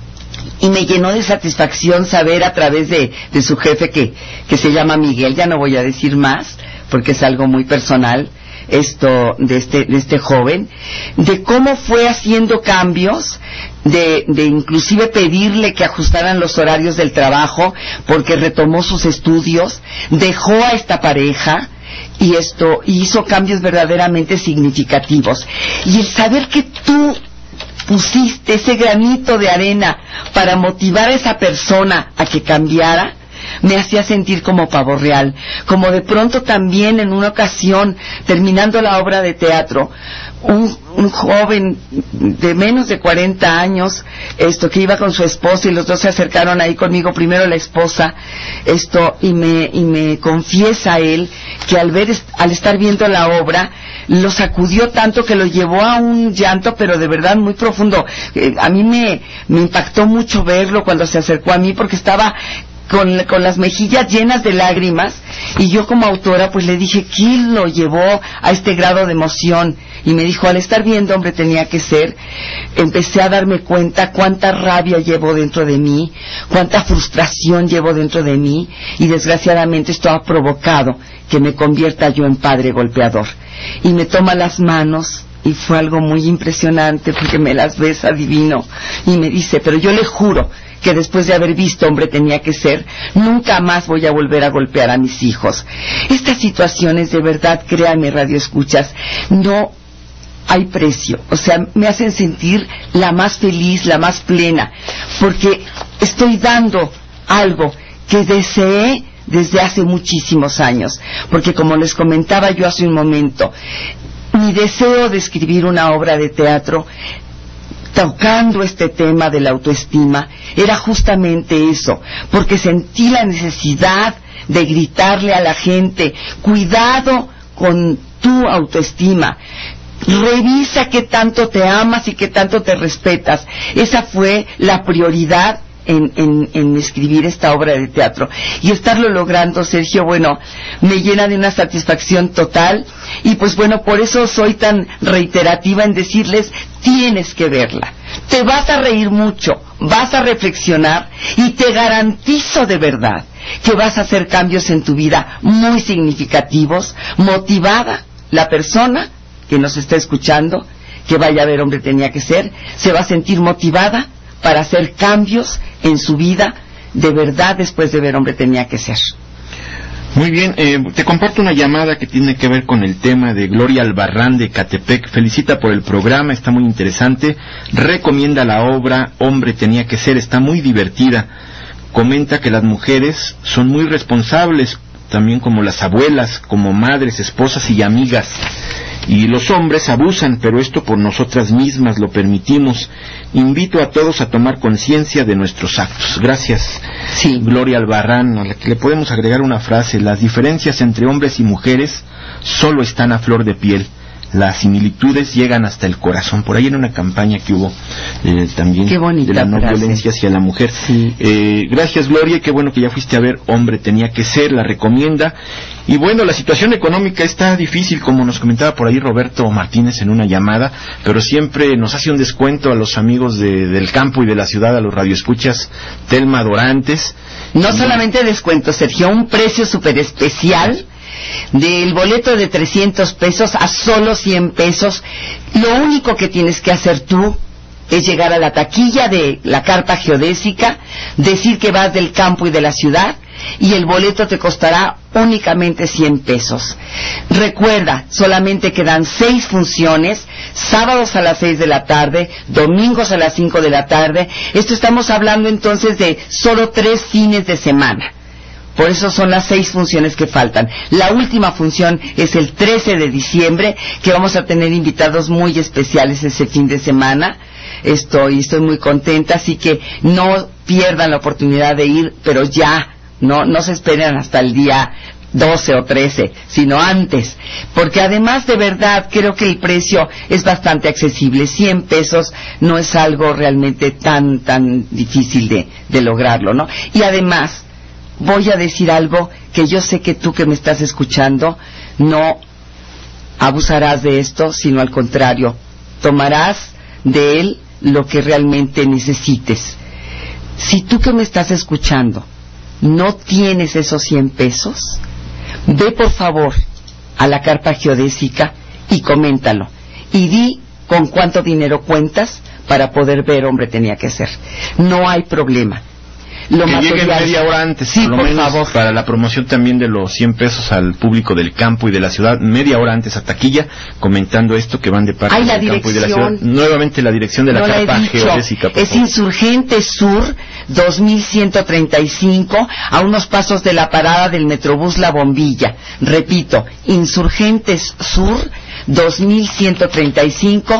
Y me llenó de satisfacción saber a través de, de su jefe, que, que se llama Miguel, ya no voy a decir más porque es algo muy personal, esto de este, de este joven, de cómo fue haciendo cambios, de, de inclusive pedirle que ajustaran los horarios del trabajo porque retomó sus estudios, dejó a esta pareja y esto hizo cambios verdaderamente significativos. Y el saber que tú pusiste ese granito de arena para motivar a esa persona a que cambiara, me hacía sentir como pavo real. Como de pronto también en una ocasión, terminando la obra de teatro, un, un joven de menos de cuarenta años, esto que iba con su esposa, y los dos se acercaron ahí conmigo, primero la esposa, esto, y me, y me confiesa él que al ver, al estar viendo la obra, lo sacudió tanto que lo llevó a un llanto, pero de verdad muy profundo. Eh, a mí me, me impactó mucho verlo cuando se acercó a mí, porque estaba con, con las mejillas llenas de lágrimas, y yo como autora pues le dije, ¿qué lo llevó a este grado de emoción? y me dijo, al estar viendo Hombre tenía que ser, empecé a darme cuenta cuánta rabia llevo dentro de mí, cuánta frustración llevo dentro de mí, y desgraciadamente esto ha provocado que me convierta yo en padre golpeador. Y me toma las manos, y fue algo muy impresionante porque me las besa divino, y me dice, pero yo le juro que después de haber visto Hombre tenía que ser, nunca más voy a volver a golpear a mis hijos. Estas situaciones, de verdad, créanme, radioescuchas, no hay precio. O sea, me hacen sentir la más feliz, la más plena, porque estoy dando algo que deseé desde hace muchísimos años. Porque, como les comentaba yo hace un momento, mi deseo de escribir una obra de teatro tocando este tema de la autoestima era justamente eso, porque sentí la necesidad de gritarle a la gente, cuidado con tu autoestima, revisa qué tanto te amas y qué tanto te respetas. Esa fue la prioridad En, en, en escribir esta obra de teatro, y estarlo logrando, Sergio, bueno, me llena de una satisfacción total. Y pues bueno, por eso soy tan reiterativa en decirles, tienes que verla, te vas a reír mucho, vas a reflexionar, y te garantizo de verdad que vas a hacer cambios en tu vida muy significativos. Motivada la persona que nos está escuchando, que vaya a ver Hombre tenía que ser, se va a sentir motivada para hacer cambios en su vida de verdad después de ver Hombre tenía que ser. Muy bien, eh, te comparto una llamada que tiene que ver con el tema de Gloria Albarrán de Catepec. Felicita por el programa, está muy interesante. Recomienda la obra Hombre tenía que ser, está muy divertida. Comenta que las mujeres son muy responsables, también como las abuelas, como madres, esposas y amigas. Y los hombres abusan, pero esto por nosotras mismas lo permitimos. Invito a todos a tomar conciencia de nuestros actos. Gracias, sí. Gloria Albarrán, a la que le podemos agregar una frase: las diferencias entre hombres y mujeres solo están a flor de piel. Las similitudes llegan hasta el corazón. Por ahí en una campaña que hubo eh, también de la no frase. Violencia hacia la mujer. Sí. Eh, gracias, Gloria, qué bueno que ya fuiste a ver Hombre tenía que ser, la recomienda. Y bueno, la situación económica está difícil, como nos comentaba por ahí Roberto Martínez en una llamada, pero siempre nos hace un descuento a los amigos de, del campo y de la ciudad, a los radioescuchas, Telma Dorantes. No y... solamente descuento, Sergio, un precio súper especial. Del boleto de trescientos pesos a solo cien pesos. Lo único que tienes que hacer tú es llegar a la taquilla de la carpa geodésica, decir que vas del campo y de la ciudad, y el boleto te costará únicamente cien pesos. Recuerda, solamente quedan seis funciones, sábados a las seis de la tarde, domingos a las cinco de la tarde. Esto estamos hablando entonces de solo tres fines de semana. Por eso son las seis funciones que faltan. La última función es el trece de diciembre, que vamos a tener invitados muy especiales ese fin de semana. Estoy, estoy muy contenta, así que no pierdan la oportunidad de ir, pero ya, no, no se esperen hasta el día doce o trece, sino antes, porque además de verdad creo que el precio es bastante accesible. cien pesos no es algo realmente tan, tan difícil de, de lograrlo, ¿no? Y además, voy a decir algo que yo sé que tú que me estás escuchando no abusarás de esto, sino al contrario, tomarás de él lo que realmente necesites. Si tú que me estás escuchando no tienes esos cien pesos, ve por favor a la carpa geodésica y coméntalo, y di con cuánto dinero cuentas para poder ver Hombre tenía que ser. No hay problema. Lo que lleguen media hora antes, sí, por lo por menos, favor. Para la promoción también de los cien pesos al público del campo y de la ciudad, media hora antes a taquilla, comentando esto, que van de parte Ay, la del campo y de la ciudad. dirección. Nuevamente la dirección de la No la carpa he dicho. geodésica. por Es favor. Insurgente Sur dos mil ciento treinta y cinco, a unos pasos de la parada del Metrobús La Bombilla. Repito, Insurgentes Sur dos mil ciento treinta y cinco,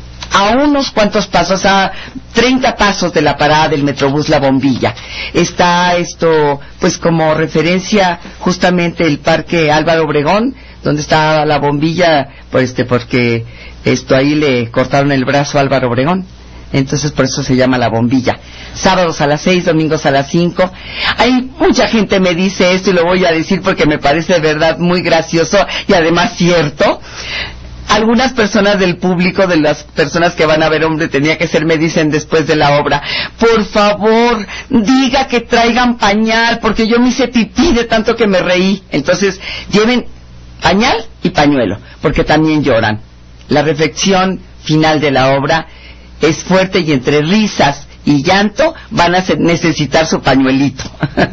a unos cuantos pasos, a treinta pasos de la parada del Metrobús La Bombilla. Está esto, pues como referencia, justamente el Parque Álvaro Obregón, donde está la bombilla, pues este, porque esto ahí le cortaron el brazo a Álvaro Obregón. Entonces por eso se llama La Bombilla. Sábados a las seis, domingos a las cinco. Hay mucha gente me dice esto, y lo voy a decir porque me parece de verdad muy gracioso y además cierto. algunas personas del público, de las personas que van a ver Hombre Tenía que Ser, me dicen después de la obra, por favor, diga que traigan pañal, porque yo me hice pipí de tanto que me reí. Entonces, lleven pañal y pañuelo, porque también lloran. La reflexión final de la obra es fuerte y entre risas y llanto van a necesitar su pañuelito.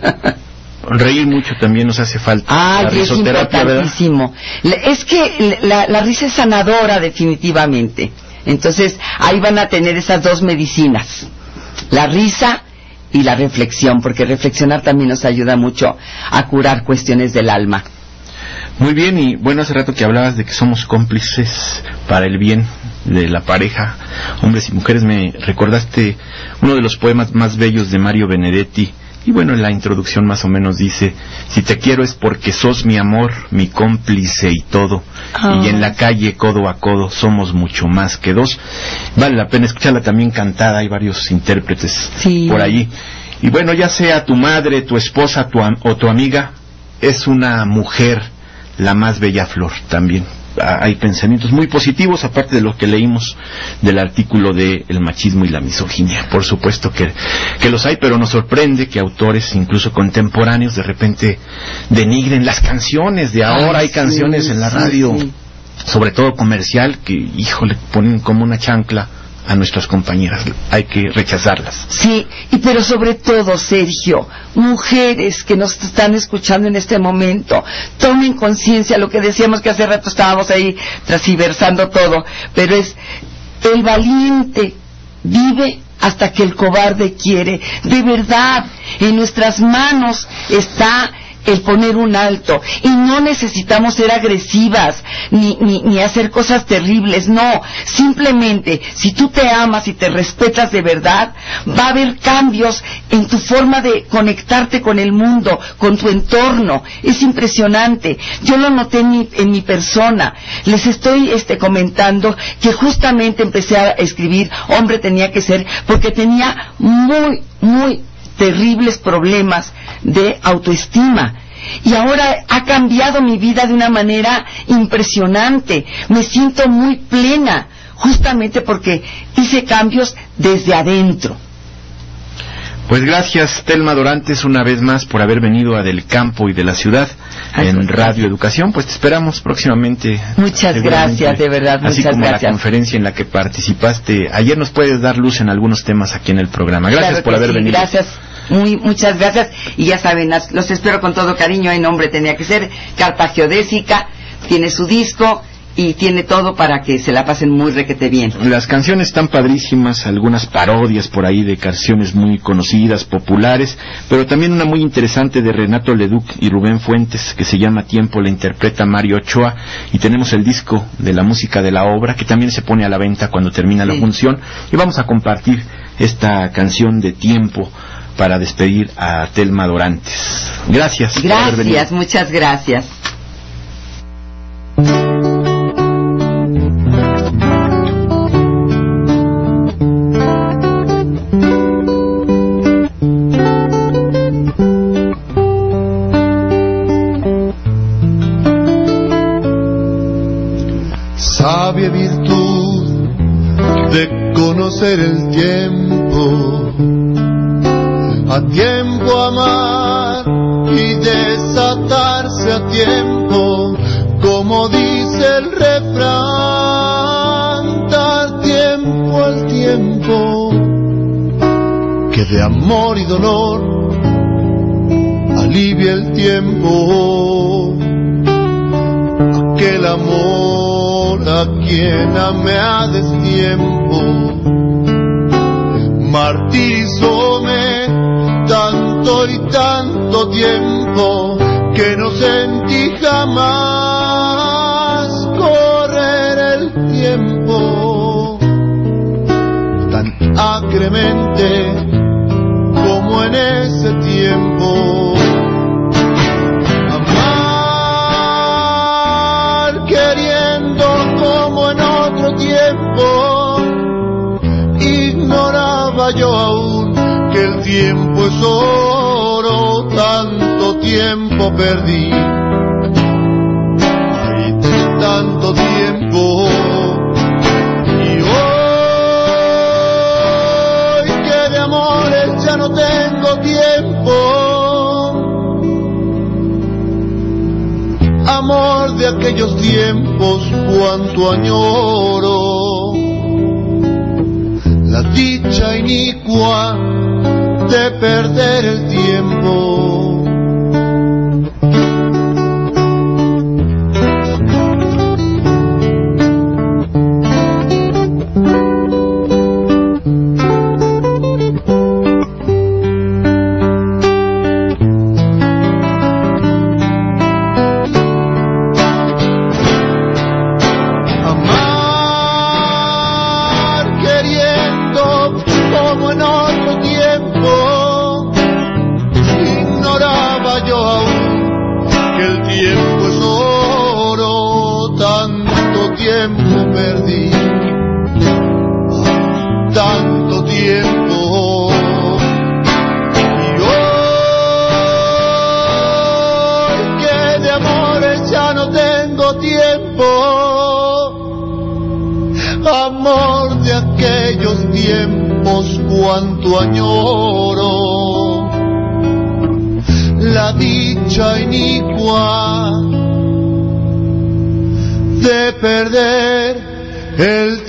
Reír mucho también nos hace falta. Ah, la es importantísimo. ¿Verdad? Es que la, la risa es sanadora definitivamente. Entonces ahí van a tener esas dos medicinas, la risa y la reflexión, porque reflexionar también nos ayuda mucho a curar cuestiones del alma. Muy bien, y bueno, hace rato que hablabas de que somos cómplices para el bien de la pareja, hombres y mujeres, me recordaste uno de los poemas más bellos de Mario Benedetti. Y bueno, en la introducción más o menos dice: si te quiero es porque sos mi amor, mi cómplice y todo. Oh. Y en la calle, codo a codo, somos mucho más que dos. Vale la pena escucharla también cantada, hay varios intérpretes sí. por allí. Y bueno, ya sea tu madre, tu esposa tu am- o tu amiga, es una mujer la más bella flor también. Hay pensamientos muy positivos, aparte de lo que leímos del artículo de el machismo y la misoginia. Por supuesto que, que los hay, pero nos sorprende que autores, incluso contemporáneos, de repente denigren las canciones de ahora. Ay, hay canciones sí, en la radio, sí, sí. sobre todo comercial, que, híjole, ponen como una chancla a nuestras compañeras. Hay que rechazarlas. Sí, y pero sobre todo, Sergio, mujeres que nos están escuchando en este momento, tomen conciencia, lo que decíamos que hace rato estábamos ahí transversando todo, pero es el valiente vive hasta que el cobarde quiere. De verdad, en nuestras manos está el poner un alto, y no necesitamos ser agresivas ni, ni, ni hacer cosas terribles, no, simplemente si tú te amas y te respetas de verdad, va a haber cambios en tu forma de conectarte con el mundo, con tu entorno. Es impresionante, yo lo noté en mi, en mi persona. Les estoy este, comentando que justamente empecé a escribir Hombre Tenía que Ser porque tenía muy, muy terribles problemas de autoestima, y ahora ha cambiado mi vida de una manera impresionante. Me siento muy plena, justamente porque hice cambios desde adentro. Pues gracias, Telma Dorantes, una vez más por haber venido a Del Campo y de la Ciudad en Radio Educación. Pues te esperamos próximamente. Muchas gracias, de verdad, muchas gracias. Así como gracias. la conferencia en la que participaste ayer, nos puedes dar luz en algunos temas aquí en el programa. Gracias claro por haber sí, venido. Gracias. Muy, muchas gracias, y ya saben, los espero con todo cariño en Hombre Tenía que Ser. Carta Geodésica tiene su disco y tiene todo para que se la pasen muy requete bien. Las canciones están padrísimas, algunas parodias por ahí de canciones muy conocidas, populares, pero también una muy interesante de Renato Leduc y Rubén Fuentes que se llama Tiempo, la interpreta Mario Ochoa, y tenemos el disco de la música de la obra que también se pone a la venta cuando termina sí. la función, y vamos a compartir esta canción de Tiempo para despedir a Telma Dorantes. Gracias. Gracias, muchas gracias. Sabia virtud de conocer el tiempo, a tiempo amar y desatarse a tiempo, como dice el refrán, dar tiempo al tiempo, que de amor y dolor alivia el tiempo, aquel amor a quien amé a destiempo, martirizóme tanto y tanto tiempo que no sentí jamás correr el tiempo tan acremente como en ese tiempo. Amar queriendo como en otro tiempo, ignoraba yo aún que el tiempo es oro, tanto tiempo perdí, y tanto tiempo no tengo tiempo. Amor de aquellos tiempos, cuánto añoro. La dicha inicua de perder el tiempo. Cuánto añoro la dicha inicua de perder el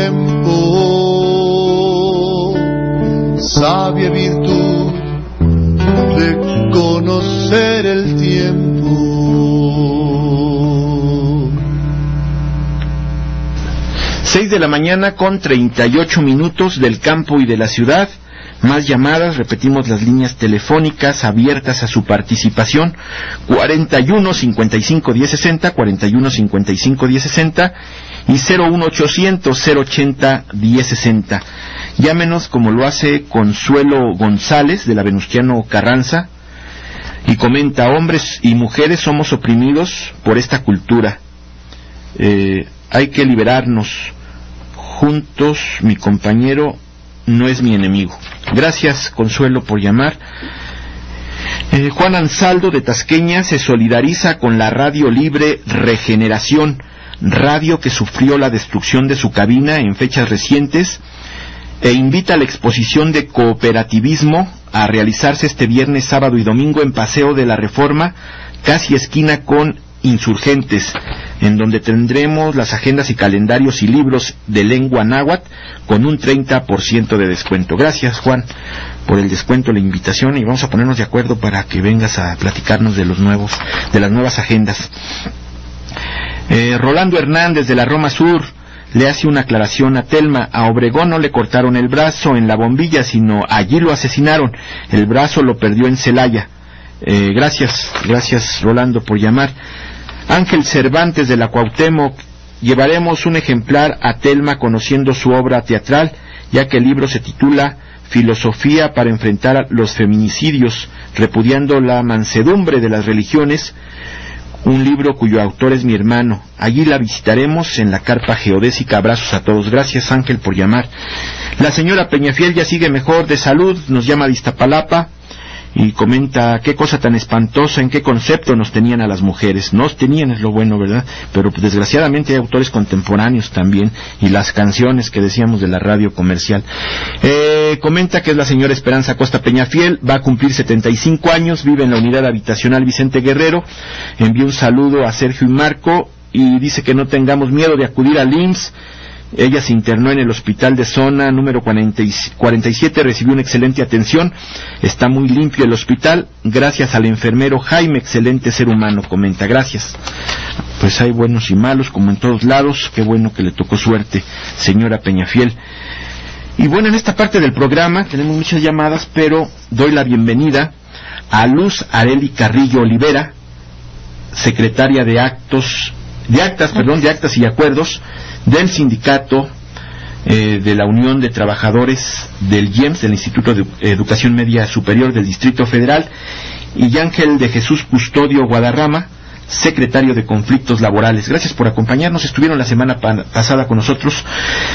tiempo. Sabia virtud de conocer el tiempo. Seis de la mañana con treinta y ocho minutos del campo y de la ciudad. Más llamadas, repetimos las líneas telefónicas abiertas a su participación, cuarenta y uno, cincuenta y cinco, diez sesenta, cuarenta y uno, cincuenta y cinco, diez sesenta y cero uno ochocientos, cero ochenta, diez sesenta. Llámenos como lo hace Consuelo González de la Venustiano Carranza y comenta: hombres y mujeres somos oprimidos por esta cultura. Eh, hay que liberarnos. Juntos, mi compañero no es mi enemigo. Gracias, Consuelo, por llamar. Eh, Juan Ansaldo de Tasqueña se solidariza con la Radio Libre Regeneración, radio que sufrió la destrucción de su cabina en fechas recientes, e invita a la exposición de cooperativismo a realizarse este viernes, sábado y domingo en Paseo de la Reforma, casi esquina con Insurgentes, en donde tendremos las agendas y calendarios y libros de lengua náhuatl con un treinta por ciento de descuento. Gracias, Juan, por el descuento, la invitación, y vamos a ponernos de acuerdo para que vengas a platicarnos de los nuevos, de las nuevas agendas. Eh, Rolando Hernández de la Roma Sur le hace una aclaración a Telma: a Obregón no le cortaron el brazo en la bombilla, sino allí lo asesinaron. El brazo lo perdió en Celaya. Eh, gracias, gracias Rolando por llamar. Ángel Cervantes de la Cuauhtémoc: llevaremos un ejemplar a Telma conociendo su obra teatral, ya que el libro se titula Filosofía para enfrentar los feminicidios, repudiando la mansedumbre de las religiones, un libro cuyo autor es mi hermano. Allí la visitaremos en la carpa geodésica. Abrazos a todos. Gracias, Ángel, por llamar. La señora Peñafiel ya sigue mejor de salud, nos llama de Iztapalapa y comenta: qué cosa tan espantosa, en qué concepto nos tenían a las mujeres. Nos tenían, es lo bueno, ¿verdad? Pero pues, desgraciadamente hay autores contemporáneos también, y las canciones que decíamos de la radio comercial. Eh, comenta que es la señora Esperanza Costa Peñafiel, va a cumplir setenta y cinco años, vive en la unidad habitacional Vicente Guerrero. Envía un saludo a Sergio y Marco y dice que no tengamos miedo de acudir al I M S S. Ella se internó en el hospital de zona número cuarenta y siete, recibió una excelente atención, está muy limpio el hospital, gracias al enfermero Jaime, excelente ser humano, comenta. Gracias. Pues hay buenos y malos, como en todos lados. Qué bueno que le tocó suerte, señora Peñafiel. Y bueno, en esta parte del programa tenemos muchas llamadas, pero doy la bienvenida a Luz Areli Carrillo Olivera, secretaria de actos, de actas, perdón, de actas y acuerdos del sindicato eh, de la Unión de Trabajadores del I E M S, del Instituto de Educación Media Superior del Distrito Federal, y Ángel de Jesús Custodio Guadarrama, secretario de Conflictos Laborales. Gracias por acompañarnos, estuvieron la semana pa- pasada con nosotros.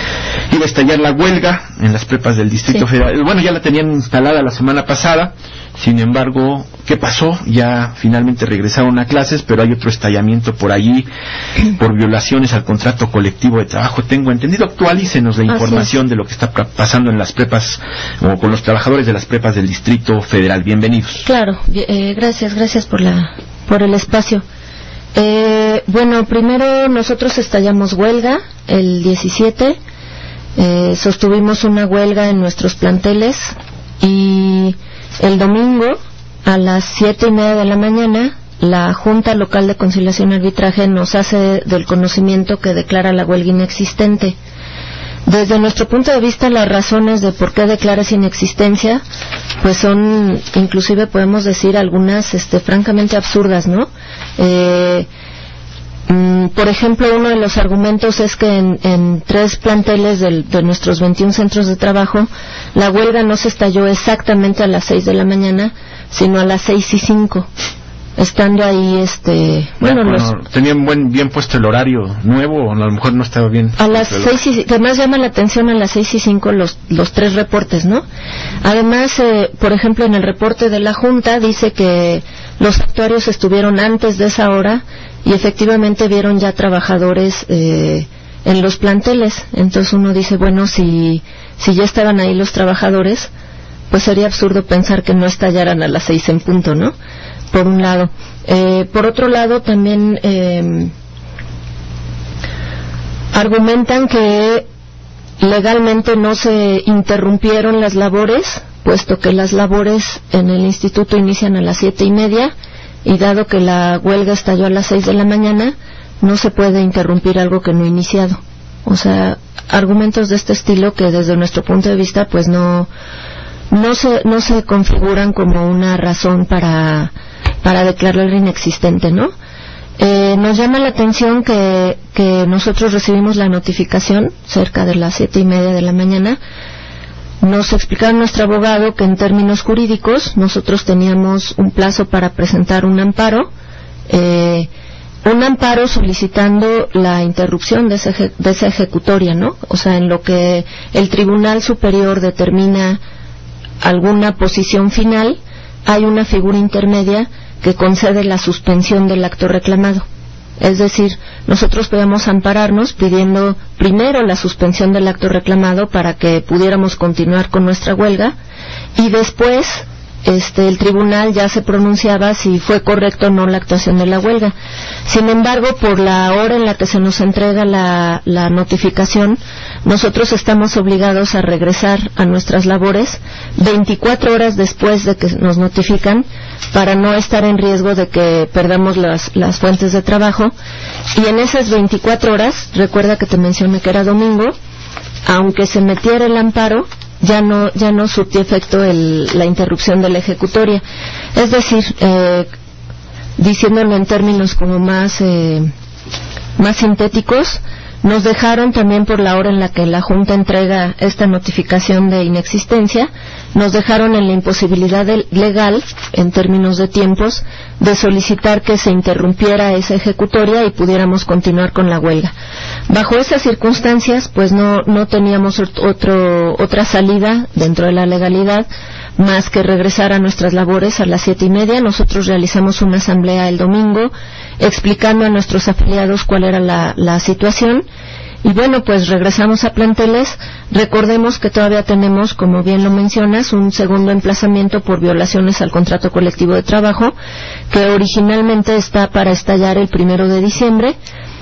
iba a estallar la huelga en las prepas del Distrito Sí. Federal. Bueno, ya la tenían instalada la semana pasada, sin embargo, ¿qué pasó? Ya finalmente regresaron a clases, pero hay otro estallamiento por allí, por violaciones al contrato colectivo de trabajo, tengo entendido. Actualícenos la información de lo que está pasando en las prepas, o con los trabajadores de las prepas del Distrito Federal. Bienvenidos. Claro, eh, gracias, gracias por la, por el espacio. Eh, bueno, primero nosotros estallamos huelga el diecisiete, eh, sostuvimos una huelga en nuestros planteles y el domingo a las siete y media de la mañana la Junta Local de Conciliación y Arbitraje nos hace del conocimiento que declara la huelga inexistente. Desde nuestro punto de vista, las razones de por qué declara esa inexistencia pues son, inclusive podemos decir, algunas este, francamente absurdas, ¿no? Eh, mm, por ejemplo, uno de los argumentos es que en, en tres planteles del, de nuestros veintiún centros de trabajo la huelga no se estalló exactamente a las seis de la mañana, sino a las seis y cinco. Estando ahí, este, bueno, bueno los... tenían buen, bien puesto el horario nuevo, o a lo mejor no estaba bien. A las seis y, que más llama la atención a las seis y cinco los, los tres reportes, ¿no? Además, eh, por ejemplo, en el reporte de la Junta dice que los actuarios estuvieron antes de esa hora y efectivamente vieron ya trabajadores eh, en los planteles. Entonces uno dice, bueno, si, si ya estaban ahí los trabajadores, pues sería absurdo pensar que no estallaran a las seis en punto, ¿no? Por un lado. Eh, por otro lado, también eh, argumentan que legalmente no se interrumpieron las labores, puesto que las labores en el instituto inician a las siete y media, y dado que la huelga estalló a las seis de la mañana, no se puede interrumpir algo que no ha iniciado. O sea, argumentos de este estilo que desde nuestro punto de vista, pues no, no se, no se configuran como una razón para para declararlo inexistente, ¿no? Eh, nos llama la atención que, que nosotros recibimos la notificación cerca de las siete y media de la mañana. Nos explicaron nuestro abogado que en términos jurídicos nosotros teníamos un plazo para presentar un amparo, eh, un amparo solicitando la interrupción de, ese, de esa ejecutoria, ¿no? O sea, en lo que el Tribunal Superior determina alguna posición final, hay una figura intermedia que concede la suspensión del acto reclamado. Es decir, nosotros podemos ampararnos pidiendo primero la suspensión del acto reclamado para que pudiéramos continuar con nuestra huelga, y después este, el tribunal ya se pronunciaba si fue correcto o no la actuación de la huelga. Sin embargo, por la hora en la que se nos entrega la, la notificación, nosotros estamos obligados a regresar a nuestras labores veinticuatro horas después de que nos notifican, para no estar en riesgo de que perdamos las, las fuentes de trabajo. Y en esas veinticuatro horas, recuerda que te mencioné que era domingo, aunque se metiera el amparo, ya no ya no surtió efecto el, la interrupción de la ejecutoria. Es decir, eh, diciéndolo en términos como más eh, más sintéticos, nos dejaron también, por la hora en la que la Junta entrega esta notificación de inexistencia, nos dejaron en la imposibilidad de, legal, en términos de tiempos, de solicitar que se interrumpiera esa ejecutoria y pudiéramos continuar con la huelga. Bajo esas circunstancias, pues no, no teníamos otro, otra salida dentro de la legalidad más que regresar a nuestras labores a las siete y media. Nosotros realizamos una asamblea el domingo explicando a nuestros afiliados cuál era la, la situación, y bueno, pues regresamos a planteles. Recordemos que todavía tenemos, como bien lo mencionas, un segundo emplazamiento por violaciones al contrato colectivo de trabajo, que originalmente está para estallar el primero de diciembre.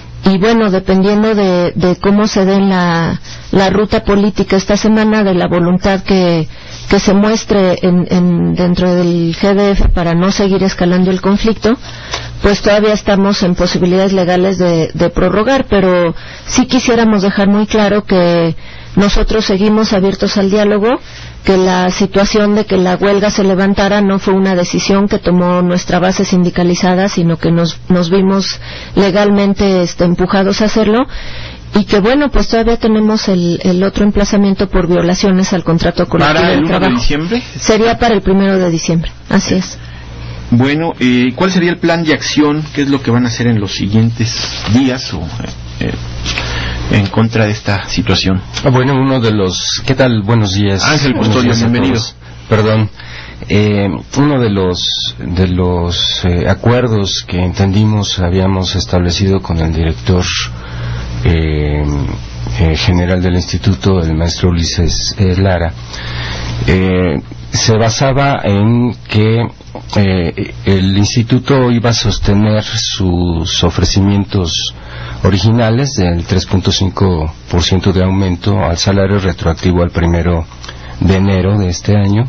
Y bueno, dependiendo de, de cómo se dé la, la ruta política esta semana, de la voluntad que, que se muestre en, en, dentro del G D F para no seguir escalando el conflicto, pues todavía estamos en posibilidades legales de, de prorrogar, pero sí quisiéramos dejar muy claro que nosotros seguimos abiertos al diálogo, que la situación de que la huelga se levantara no fue una decisión que tomó nuestra base sindicalizada, sino que nos, nos vimos legalmente este, empujados a hacerlo, y que bueno, pues todavía tenemos el, el otro emplazamiento por violaciones al contrato colectivo ¿Para el de uno trabajo. de diciembre? Sería para el primero de diciembre, así es. Bueno, eh, ¿cuál sería el plan de acción? ¿Qué es lo que van a hacer en los siguientes días o eh, en contra de esta situación. Bueno, uno de los... ¿Qué tal? Buenos días. Ángel Custodio, bienvenido. Perdón. Eh, uno de los de los eh, acuerdos que entendimos habíamos establecido con el director eh, eh, general del instituto, el maestro Ulises eh, Lara, eh, se basaba en que eh, el instituto iba a sostener sus ofrecimientos originales del tres punto cinco por ciento de aumento al salario retroactivo al primero de enero de este año,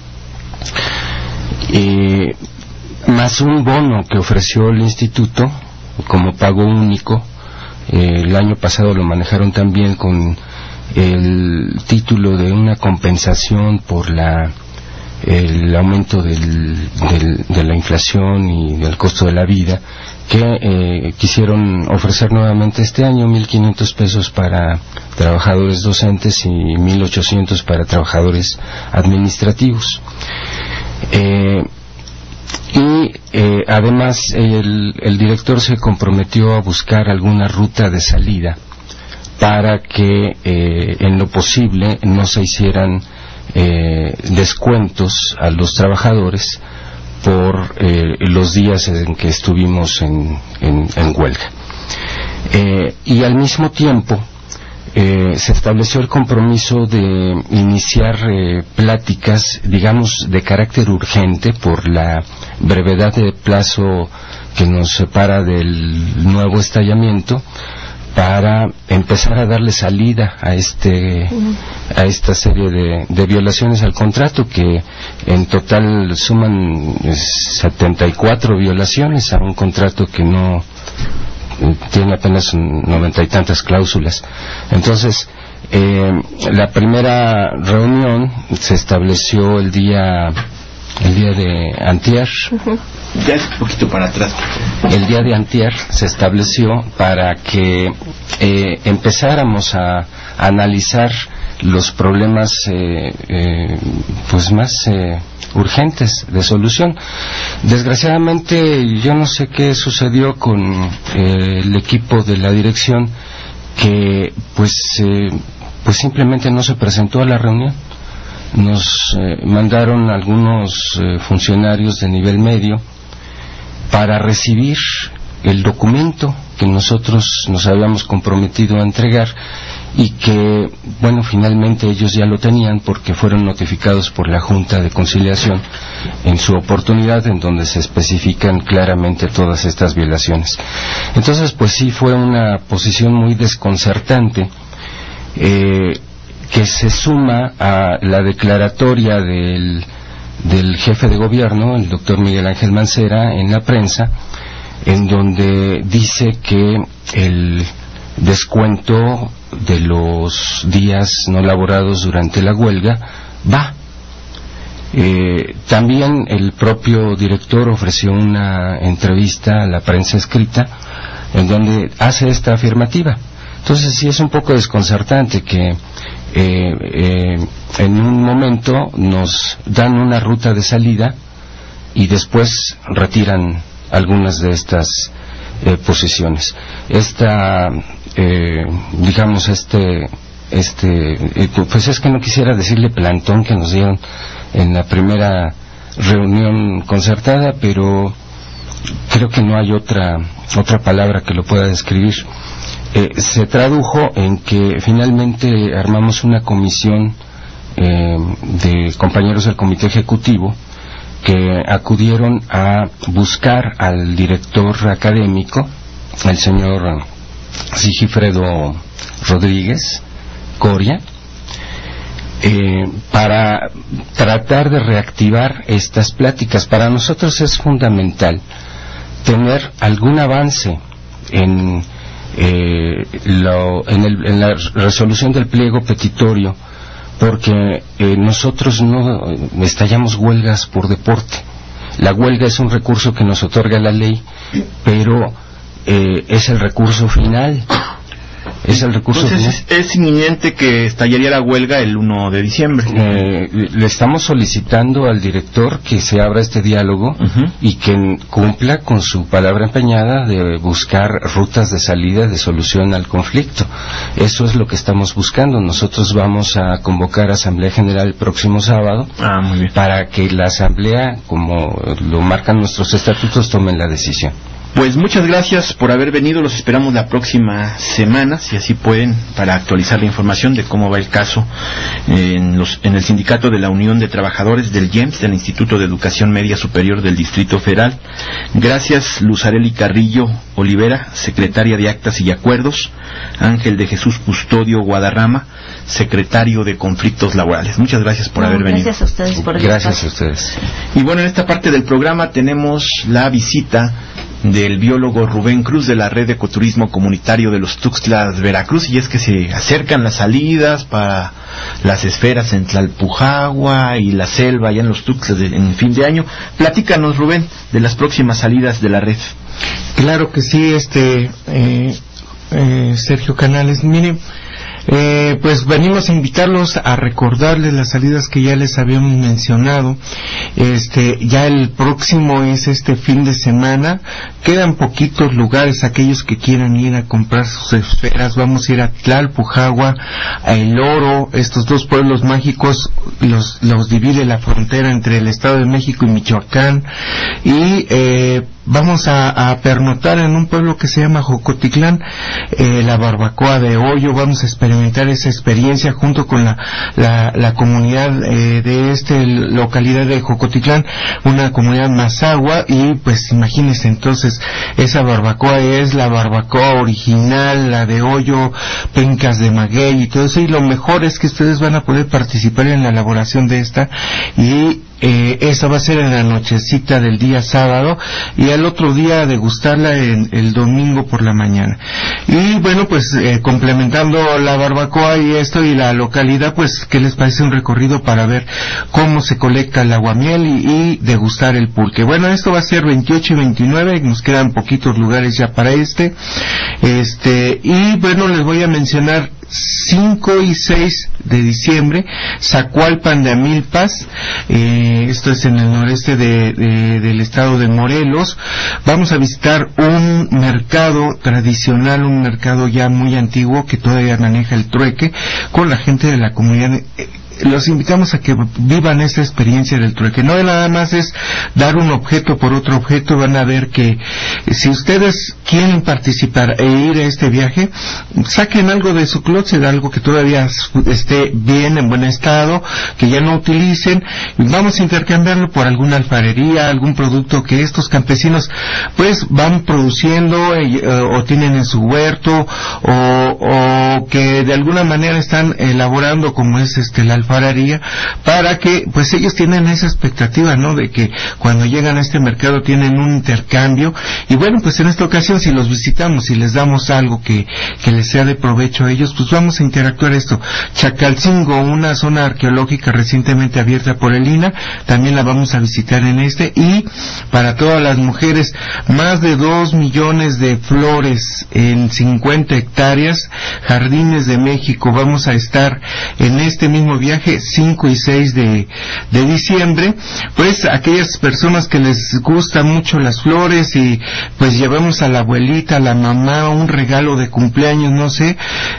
eh, más un bono que ofreció el instituto como pago único. Eh, el año pasado lo manejaron también con el título de una compensación por la el aumento del, del, de la inflación y del costo de la vida, que eh, quisieron ofrecer nuevamente este año mil quinientos pesos para trabajadores docentes y mil ochocientos para trabajadores administrativos. Eh, y eh, además el, el director se comprometió a buscar alguna ruta de salida para que eh, en lo posible no se hicieran eh, descuentos a los trabajadores por eh, los días en que estuvimos en, en, en huelga. Eh, y al mismo tiempo eh, se estableció el compromiso de iniciar eh, pláticas, digamos, de carácter urgente por la brevedad de plazo que nos separa del nuevo estallamiento, para empezar a darle salida a este a esta serie de, de violaciones al contrato, que en total suman setenta y cuatro violaciones a un contrato que no tiene apenas noventa y tantas cláusulas. Entonces eh, la primera reunión se estableció el día el día de antier. Uh-huh. Ya es un poquito para atrás. El día de antier se estableció para que eh, empezáramos a, a analizar los problemas eh, eh, pues más eh, urgentes de solución. Desgraciadamente yo no sé qué sucedió con eh, el equipo de la dirección, que pues eh, pues simplemente no se presentó a la reunión. Nos eh, mandaron algunos eh, funcionarios de nivel medio para recibir el documento que nosotros nos habíamos comprometido a entregar, y que, bueno, finalmente ellos ya lo tenían porque fueron notificados por la Junta de Conciliación en su oportunidad, en donde se especifican claramente todas estas violaciones. Entonces, pues sí, fue una posición muy desconcertante, eh, que se suma a la declaratoria del del jefe de gobierno, el doctor Miguel Ángel Mancera, en la prensa, en donde dice que el descuento de los días no laborados durante la huelga va. Eh, también el propio director ofreció una entrevista a la prensa escrita en donde hace esta afirmativa. Entonces sí es un poco desconcertante que Eh, eh, en un momento nos dan una ruta de salida y después retiran algunas de estas eh, posiciones. Esta, eh, digamos, este, este, eh, pues es que no quisiera decirle plantón que nos dieron en la primera reunión concertada, pero creo que no hay otra, otra palabra que lo pueda describir. Eh, se tradujo en que finalmente armamos una comisión eh, de compañeros del comité ejecutivo que acudieron a buscar al director académico, el señor Sigifredo Rodríguez Coria, eh, para tratar de reactivar estas pláticas. Para nosotros es fundamental tener algún avance en Eh, lo, en, el, en la resolución del pliego petitorio, porque eh, nosotros no estallamos huelgas por deporte. La huelga es un recurso que nos otorga la ley, pero eh, es el recurso final. Es el recurso. Entonces es, es inminente que estallaría la huelga el uno de diciembre. Eh, le estamos solicitando al director que se abra este diálogo uh-huh. y que cumpla con su palabra empeñada de buscar rutas de salida, de solución al conflicto. Eso es lo que estamos buscando. Nosotros vamos a convocar a Asamblea General el próximo sábado ah, muy bien. para que la Asamblea, como lo marcan nuestros estatutos, tome la decisión. Pues muchas gracias por haber venido, los esperamos la próxima semana, si así pueden, para actualizar la información de cómo va el caso en, los, en el sindicato de la Unión de Trabajadores del I E M S, del Instituto de Educación Media Superior del Distrito Federal. Gracias Luzareli Carrillo Olivera, secretaria de Actas y Acuerdos, Ángel de Jesús Custodio Guadarrama, secretario de Conflictos Laborales. Muchas gracias por no, haber gracias venido. Gracias a ustedes por el Gracias espacio. a ustedes. Y bueno, en esta parte del programa tenemos la visita del biólogo Rubén Cruz de la Red de Ecoturismo Comunitario de los Tuxtlas, Veracruz, y es que se acercan las salidas para las esferas en Tlalpujagua y la selva allá en los Tuxtlas de, en fin de año. Platícanos, Rubén, de las próximas salidas de la red. Claro que sí, este eh, eh, Sergio Canales, mire, Eh, pues venimos a invitarlos a recordarles las salidas que ya les habíamos mencionado. Este, ya el próximo es este fin de semana. Quedan poquitos lugares, aquellos que quieran ir a comprar sus esferas. Vamos a ir a Tlalpujagua, a El Oro, estos dos pueblos mágicos los, los divide la frontera entre el Estado de México y Michoacán. Y eh, vamos a, a pernotar en un pueblo que se llama Jocotitlán, eh, la barbacoa de hoyo. Vamos a experimentar esa experiencia junto con la, la, la comunidad eh, de esta localidad de Jocotitlán, una comunidad mazahua, y pues imagínense entonces, esa barbacoa es la barbacoa original, la de hoyo, pencas de maguey y todo eso, y lo mejor es que ustedes van a poder participar en la elaboración de esta, y Eh, esa va a ser en la nochecita del día sábado, y al otro día degustarla en el domingo por la mañana. Y bueno, pues eh, complementando la barbacoa y esto y la localidad, pues ¿qué les parece un recorrido para ver cómo se colecta el aguamiel y, y degustar el pulque? Bueno, esto va a ser veintiocho y veintinueve, nos quedan poquitos lugares ya para este. Este, y bueno, les voy a mencionar cinco y seis de diciembre, Zacualpan de Amilpas, eh, esto es en el noreste de, de, del estado de Morelos. Vamos a visitar un mercado tradicional, un mercado ya muy antiguo que todavía maneja el trueque, con la gente de la comunidad. Eh, los invitamos a que vivan esta experiencia del trueque. No nada más es dar un objeto por otro objeto. Van a ver que si ustedes quieren participar e ir a este viaje, saquen algo de su closet, algo que todavía esté bien, en buen estado, que ya no utilicen, y vamos a intercambiarlo por alguna alfarería, algún producto que estos campesinos pues van produciendo eh, o tienen en su huerto, o, o que de alguna manera están elaborando, como es este la alfarería, para que pues ellos tienen esa expectativa, ¿no?, de que cuando llegan a este mercado tienen un intercambio. Y bueno, pues en esta ocasión, si los visitamos y les damos algo que, que les sea de provecho a ellos, pues vamos a interactuar esto. Chacalcingo, una zona arqueológica recientemente abierta por el I N A, también la vamos a visitar en este. Y para todas las mujeres, más de dos millones de flores en cincuenta hectáreas, Jardines de México. Vamos a estar en este mismo viaje cinco y seis de, de diciembre. Pues aquellas personas que les gustan mucho las flores, y pues llevamos a la abuelita, a la mamá, un regalo de cumpleaños, no sé,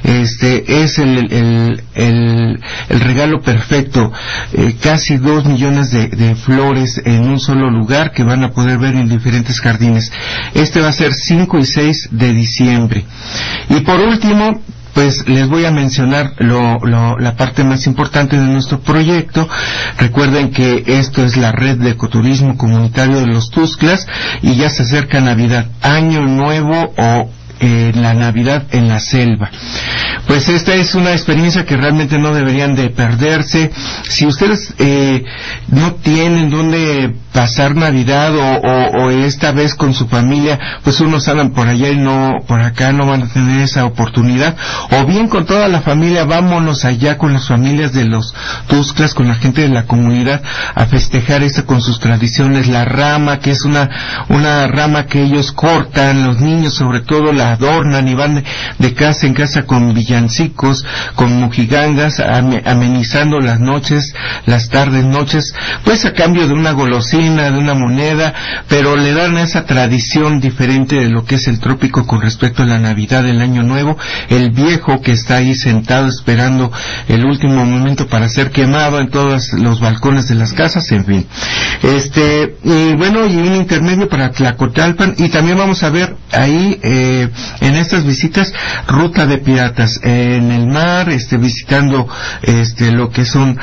este es el el, el, el regalo perfecto. Eh, casi dos millones de, de flores en un solo lugar que van a poder ver en diferentes jardines. Este va a ser cinco y seis de diciembre. Y por último, pues les voy a mencionar lo, lo, la parte más importante de nuestro proyecto. Recuerden que esto es la Red de Ecoturismo Comunitario de los Tuxtlas, y ya se acerca Navidad, Año Nuevo o eh, la Navidad en la selva. Pues esta es una experiencia que realmente no deberían de perderse. Si ustedes eh, no tienen dónde pasar Navidad, o, o, o esta vez con su familia, pues unos andan por allá y no por acá, no van a tener esa oportunidad, o bien con toda la familia, vámonos allá con las familias de los Tuxtlas, con la gente de la comunidad, a festejar esto con sus tradiciones. La rama, que es una una rama que ellos cortan, los niños sobre todo la la adornan y van de, de casa en casa con villancicos, con mojigangas, amenizando las noches, las tardes, noches, pues a cambio de una golosina, de una moneda, pero le dan esa tradición diferente de lo que es el trópico con respecto a la Navidad, el Año Nuevo, el viejo que está ahí sentado esperando el último momento para ser quemado en todos los balcones de las casas, en fin. Este, y bueno, y un intermedio para Tlacotalpan, y también vamos a ver ahí, eh, en estas visitas, ruta de piratas, eh, en el mar, este, visitando, este, lo que son,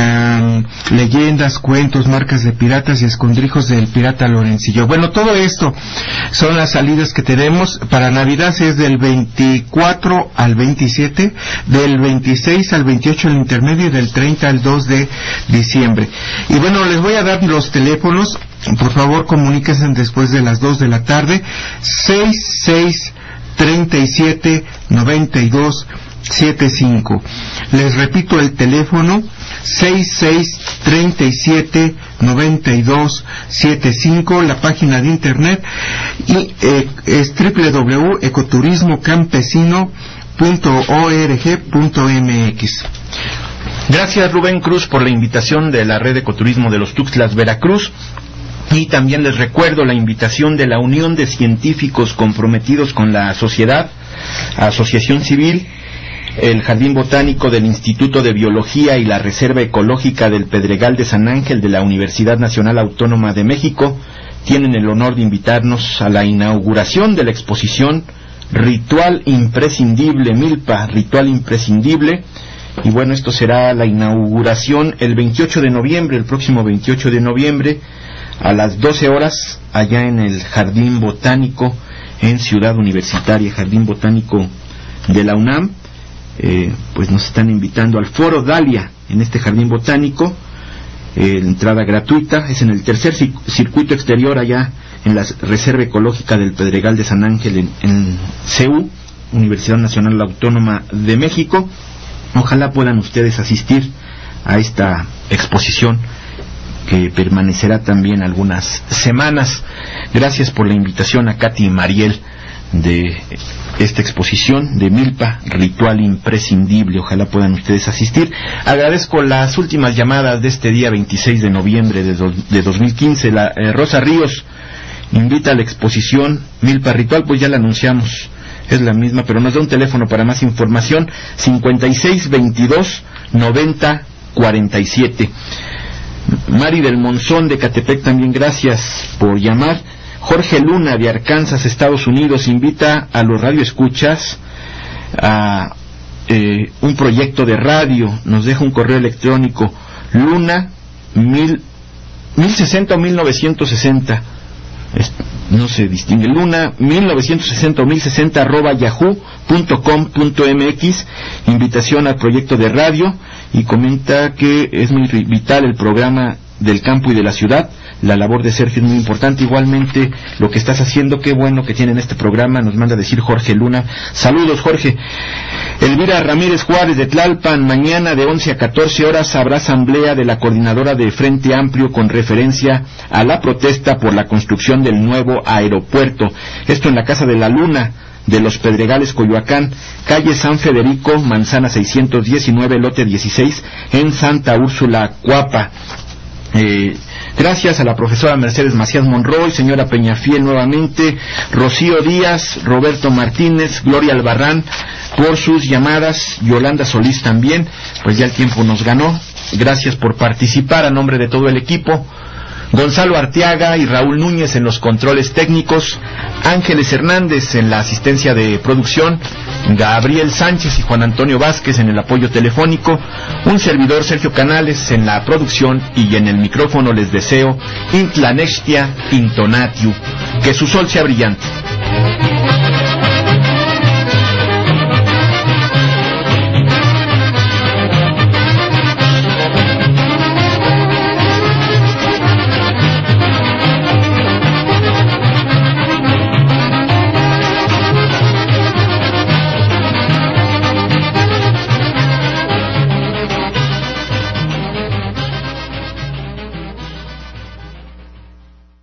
um, leyendas, cuentos, marcas de piratas y escondrijos del pirata Lorencillo. Bueno, todo esto son las salidas que tenemos para Navidad, es del veinticuatro al veintisiete, del veintiséis al veintiocho el intermedio y del treinta al dos de diciembre. Y bueno, les voy a dar los teléfonos, por favor comuníquense después de las dos de la tarde, seis seis treinta y siete noventa y dos setenta y cinco. Les repito el teléfono, seis seis treinta y siete noventa y dos setenta y cinco, la página de internet y eh, es doble u doble u doble u punto ecoturismo campesino punto org punto m x. Gracias, Rubén Cruz, por la invitación de la Red de Ecoturismo de los Tuxtlas, Veracruz. Y también les recuerdo la invitación de la Unión de Científicos Comprometidos con la Sociedad, Asociación Civil, el Jardín Botánico del Instituto de Biología y la Reserva Ecológica del Pedregal de San Ángel de la Universidad Nacional Autónoma de México. Tienen el honor de invitarnos a la inauguración de la exposición Ritual Imprescindible, Milpa, Ritual Imprescindible. Y bueno, esto será la inauguración el veintiocho de noviembre, el próximo veintiocho de noviembre, a las doce horas, allá en el Jardín Botánico, en Ciudad Universitaria, Jardín Botánico de la UNAM. Eh, pues nos están invitando al Foro Dalia, en este Jardín Botánico, eh, entrada gratuita, es en el tercer circuito exterior, allá en la Reserva Ecológica del Pedregal de San Ángel, en, en C U, Universidad Nacional Autónoma de México. Ojalá puedan ustedes asistir a esta exposición que permanecerá también algunas semanas. Gracias por la invitación a Katy y Mariel de esta exposición de Milpa, Ritual Imprescindible. Ojalá puedan ustedes asistir. Agradezco las últimas llamadas de este día veintiséis de noviembre de, do, de dos mil quince. La, eh, Rosa Ríos invita a la exposición Milpa Ritual, pues ya la anunciamos, es la misma, pero nos da un teléfono para más información, cincuenta y seis veintidós noventa cuarenta y siete. Mari del Monzón de Catepec también, gracias por llamar. Jorge Luna de Arkansas, Estados Unidos, invita a los radioescuchas a eh, un proyecto de radio. Nos deja un correo electrónico, luna mil, mil sesenta o mil novecientos sesenta, es, no se distingue, luna mil novecientos sesenta o mil sesenta arroba yahoo punto com punto m x. Invitación al proyecto de radio, y comenta que es muy vital el programa del campo y de la ciudad. La labor de Sergio es muy importante, igualmente lo que estás haciendo, qué bueno que tienen este programa, nos manda a decir Jorge Luna. Saludos, Jorge. Elvira Ramírez Juárez de Tlalpan, mañana de once a catorce horas habrá asamblea de la coordinadora de Frente Amplio con referencia a la protesta por la construcción del nuevo aeropuerto. Esto en la Casa de la Luna de los Pedregales, Coyoacán, calle San Federico, manzana seiscientos diecinueve, lote dieciséis, en Santa Úrsula, Cuapa. Eh, gracias a la profesora Mercedes Macías Monroy, señora Peñafiel nuevamente, Rocío Díaz, Roberto Martínez, Gloria Albarrán por sus llamadas, Yolanda Solís también. Pues ya el tiempo nos ganó. Gracias por participar a nombre de todo el equipo. Gonzalo Arteaga y Raúl Núñez en los controles técnicos, Ángeles Hernández en la asistencia de producción, Gabriel Sánchez y Juan Antonio Vázquez en el apoyo telefónico, un servidor Sergio Canales en la producción, y en el micrófono les deseo Intlanextia Intonatiu, que su sol sea brillante.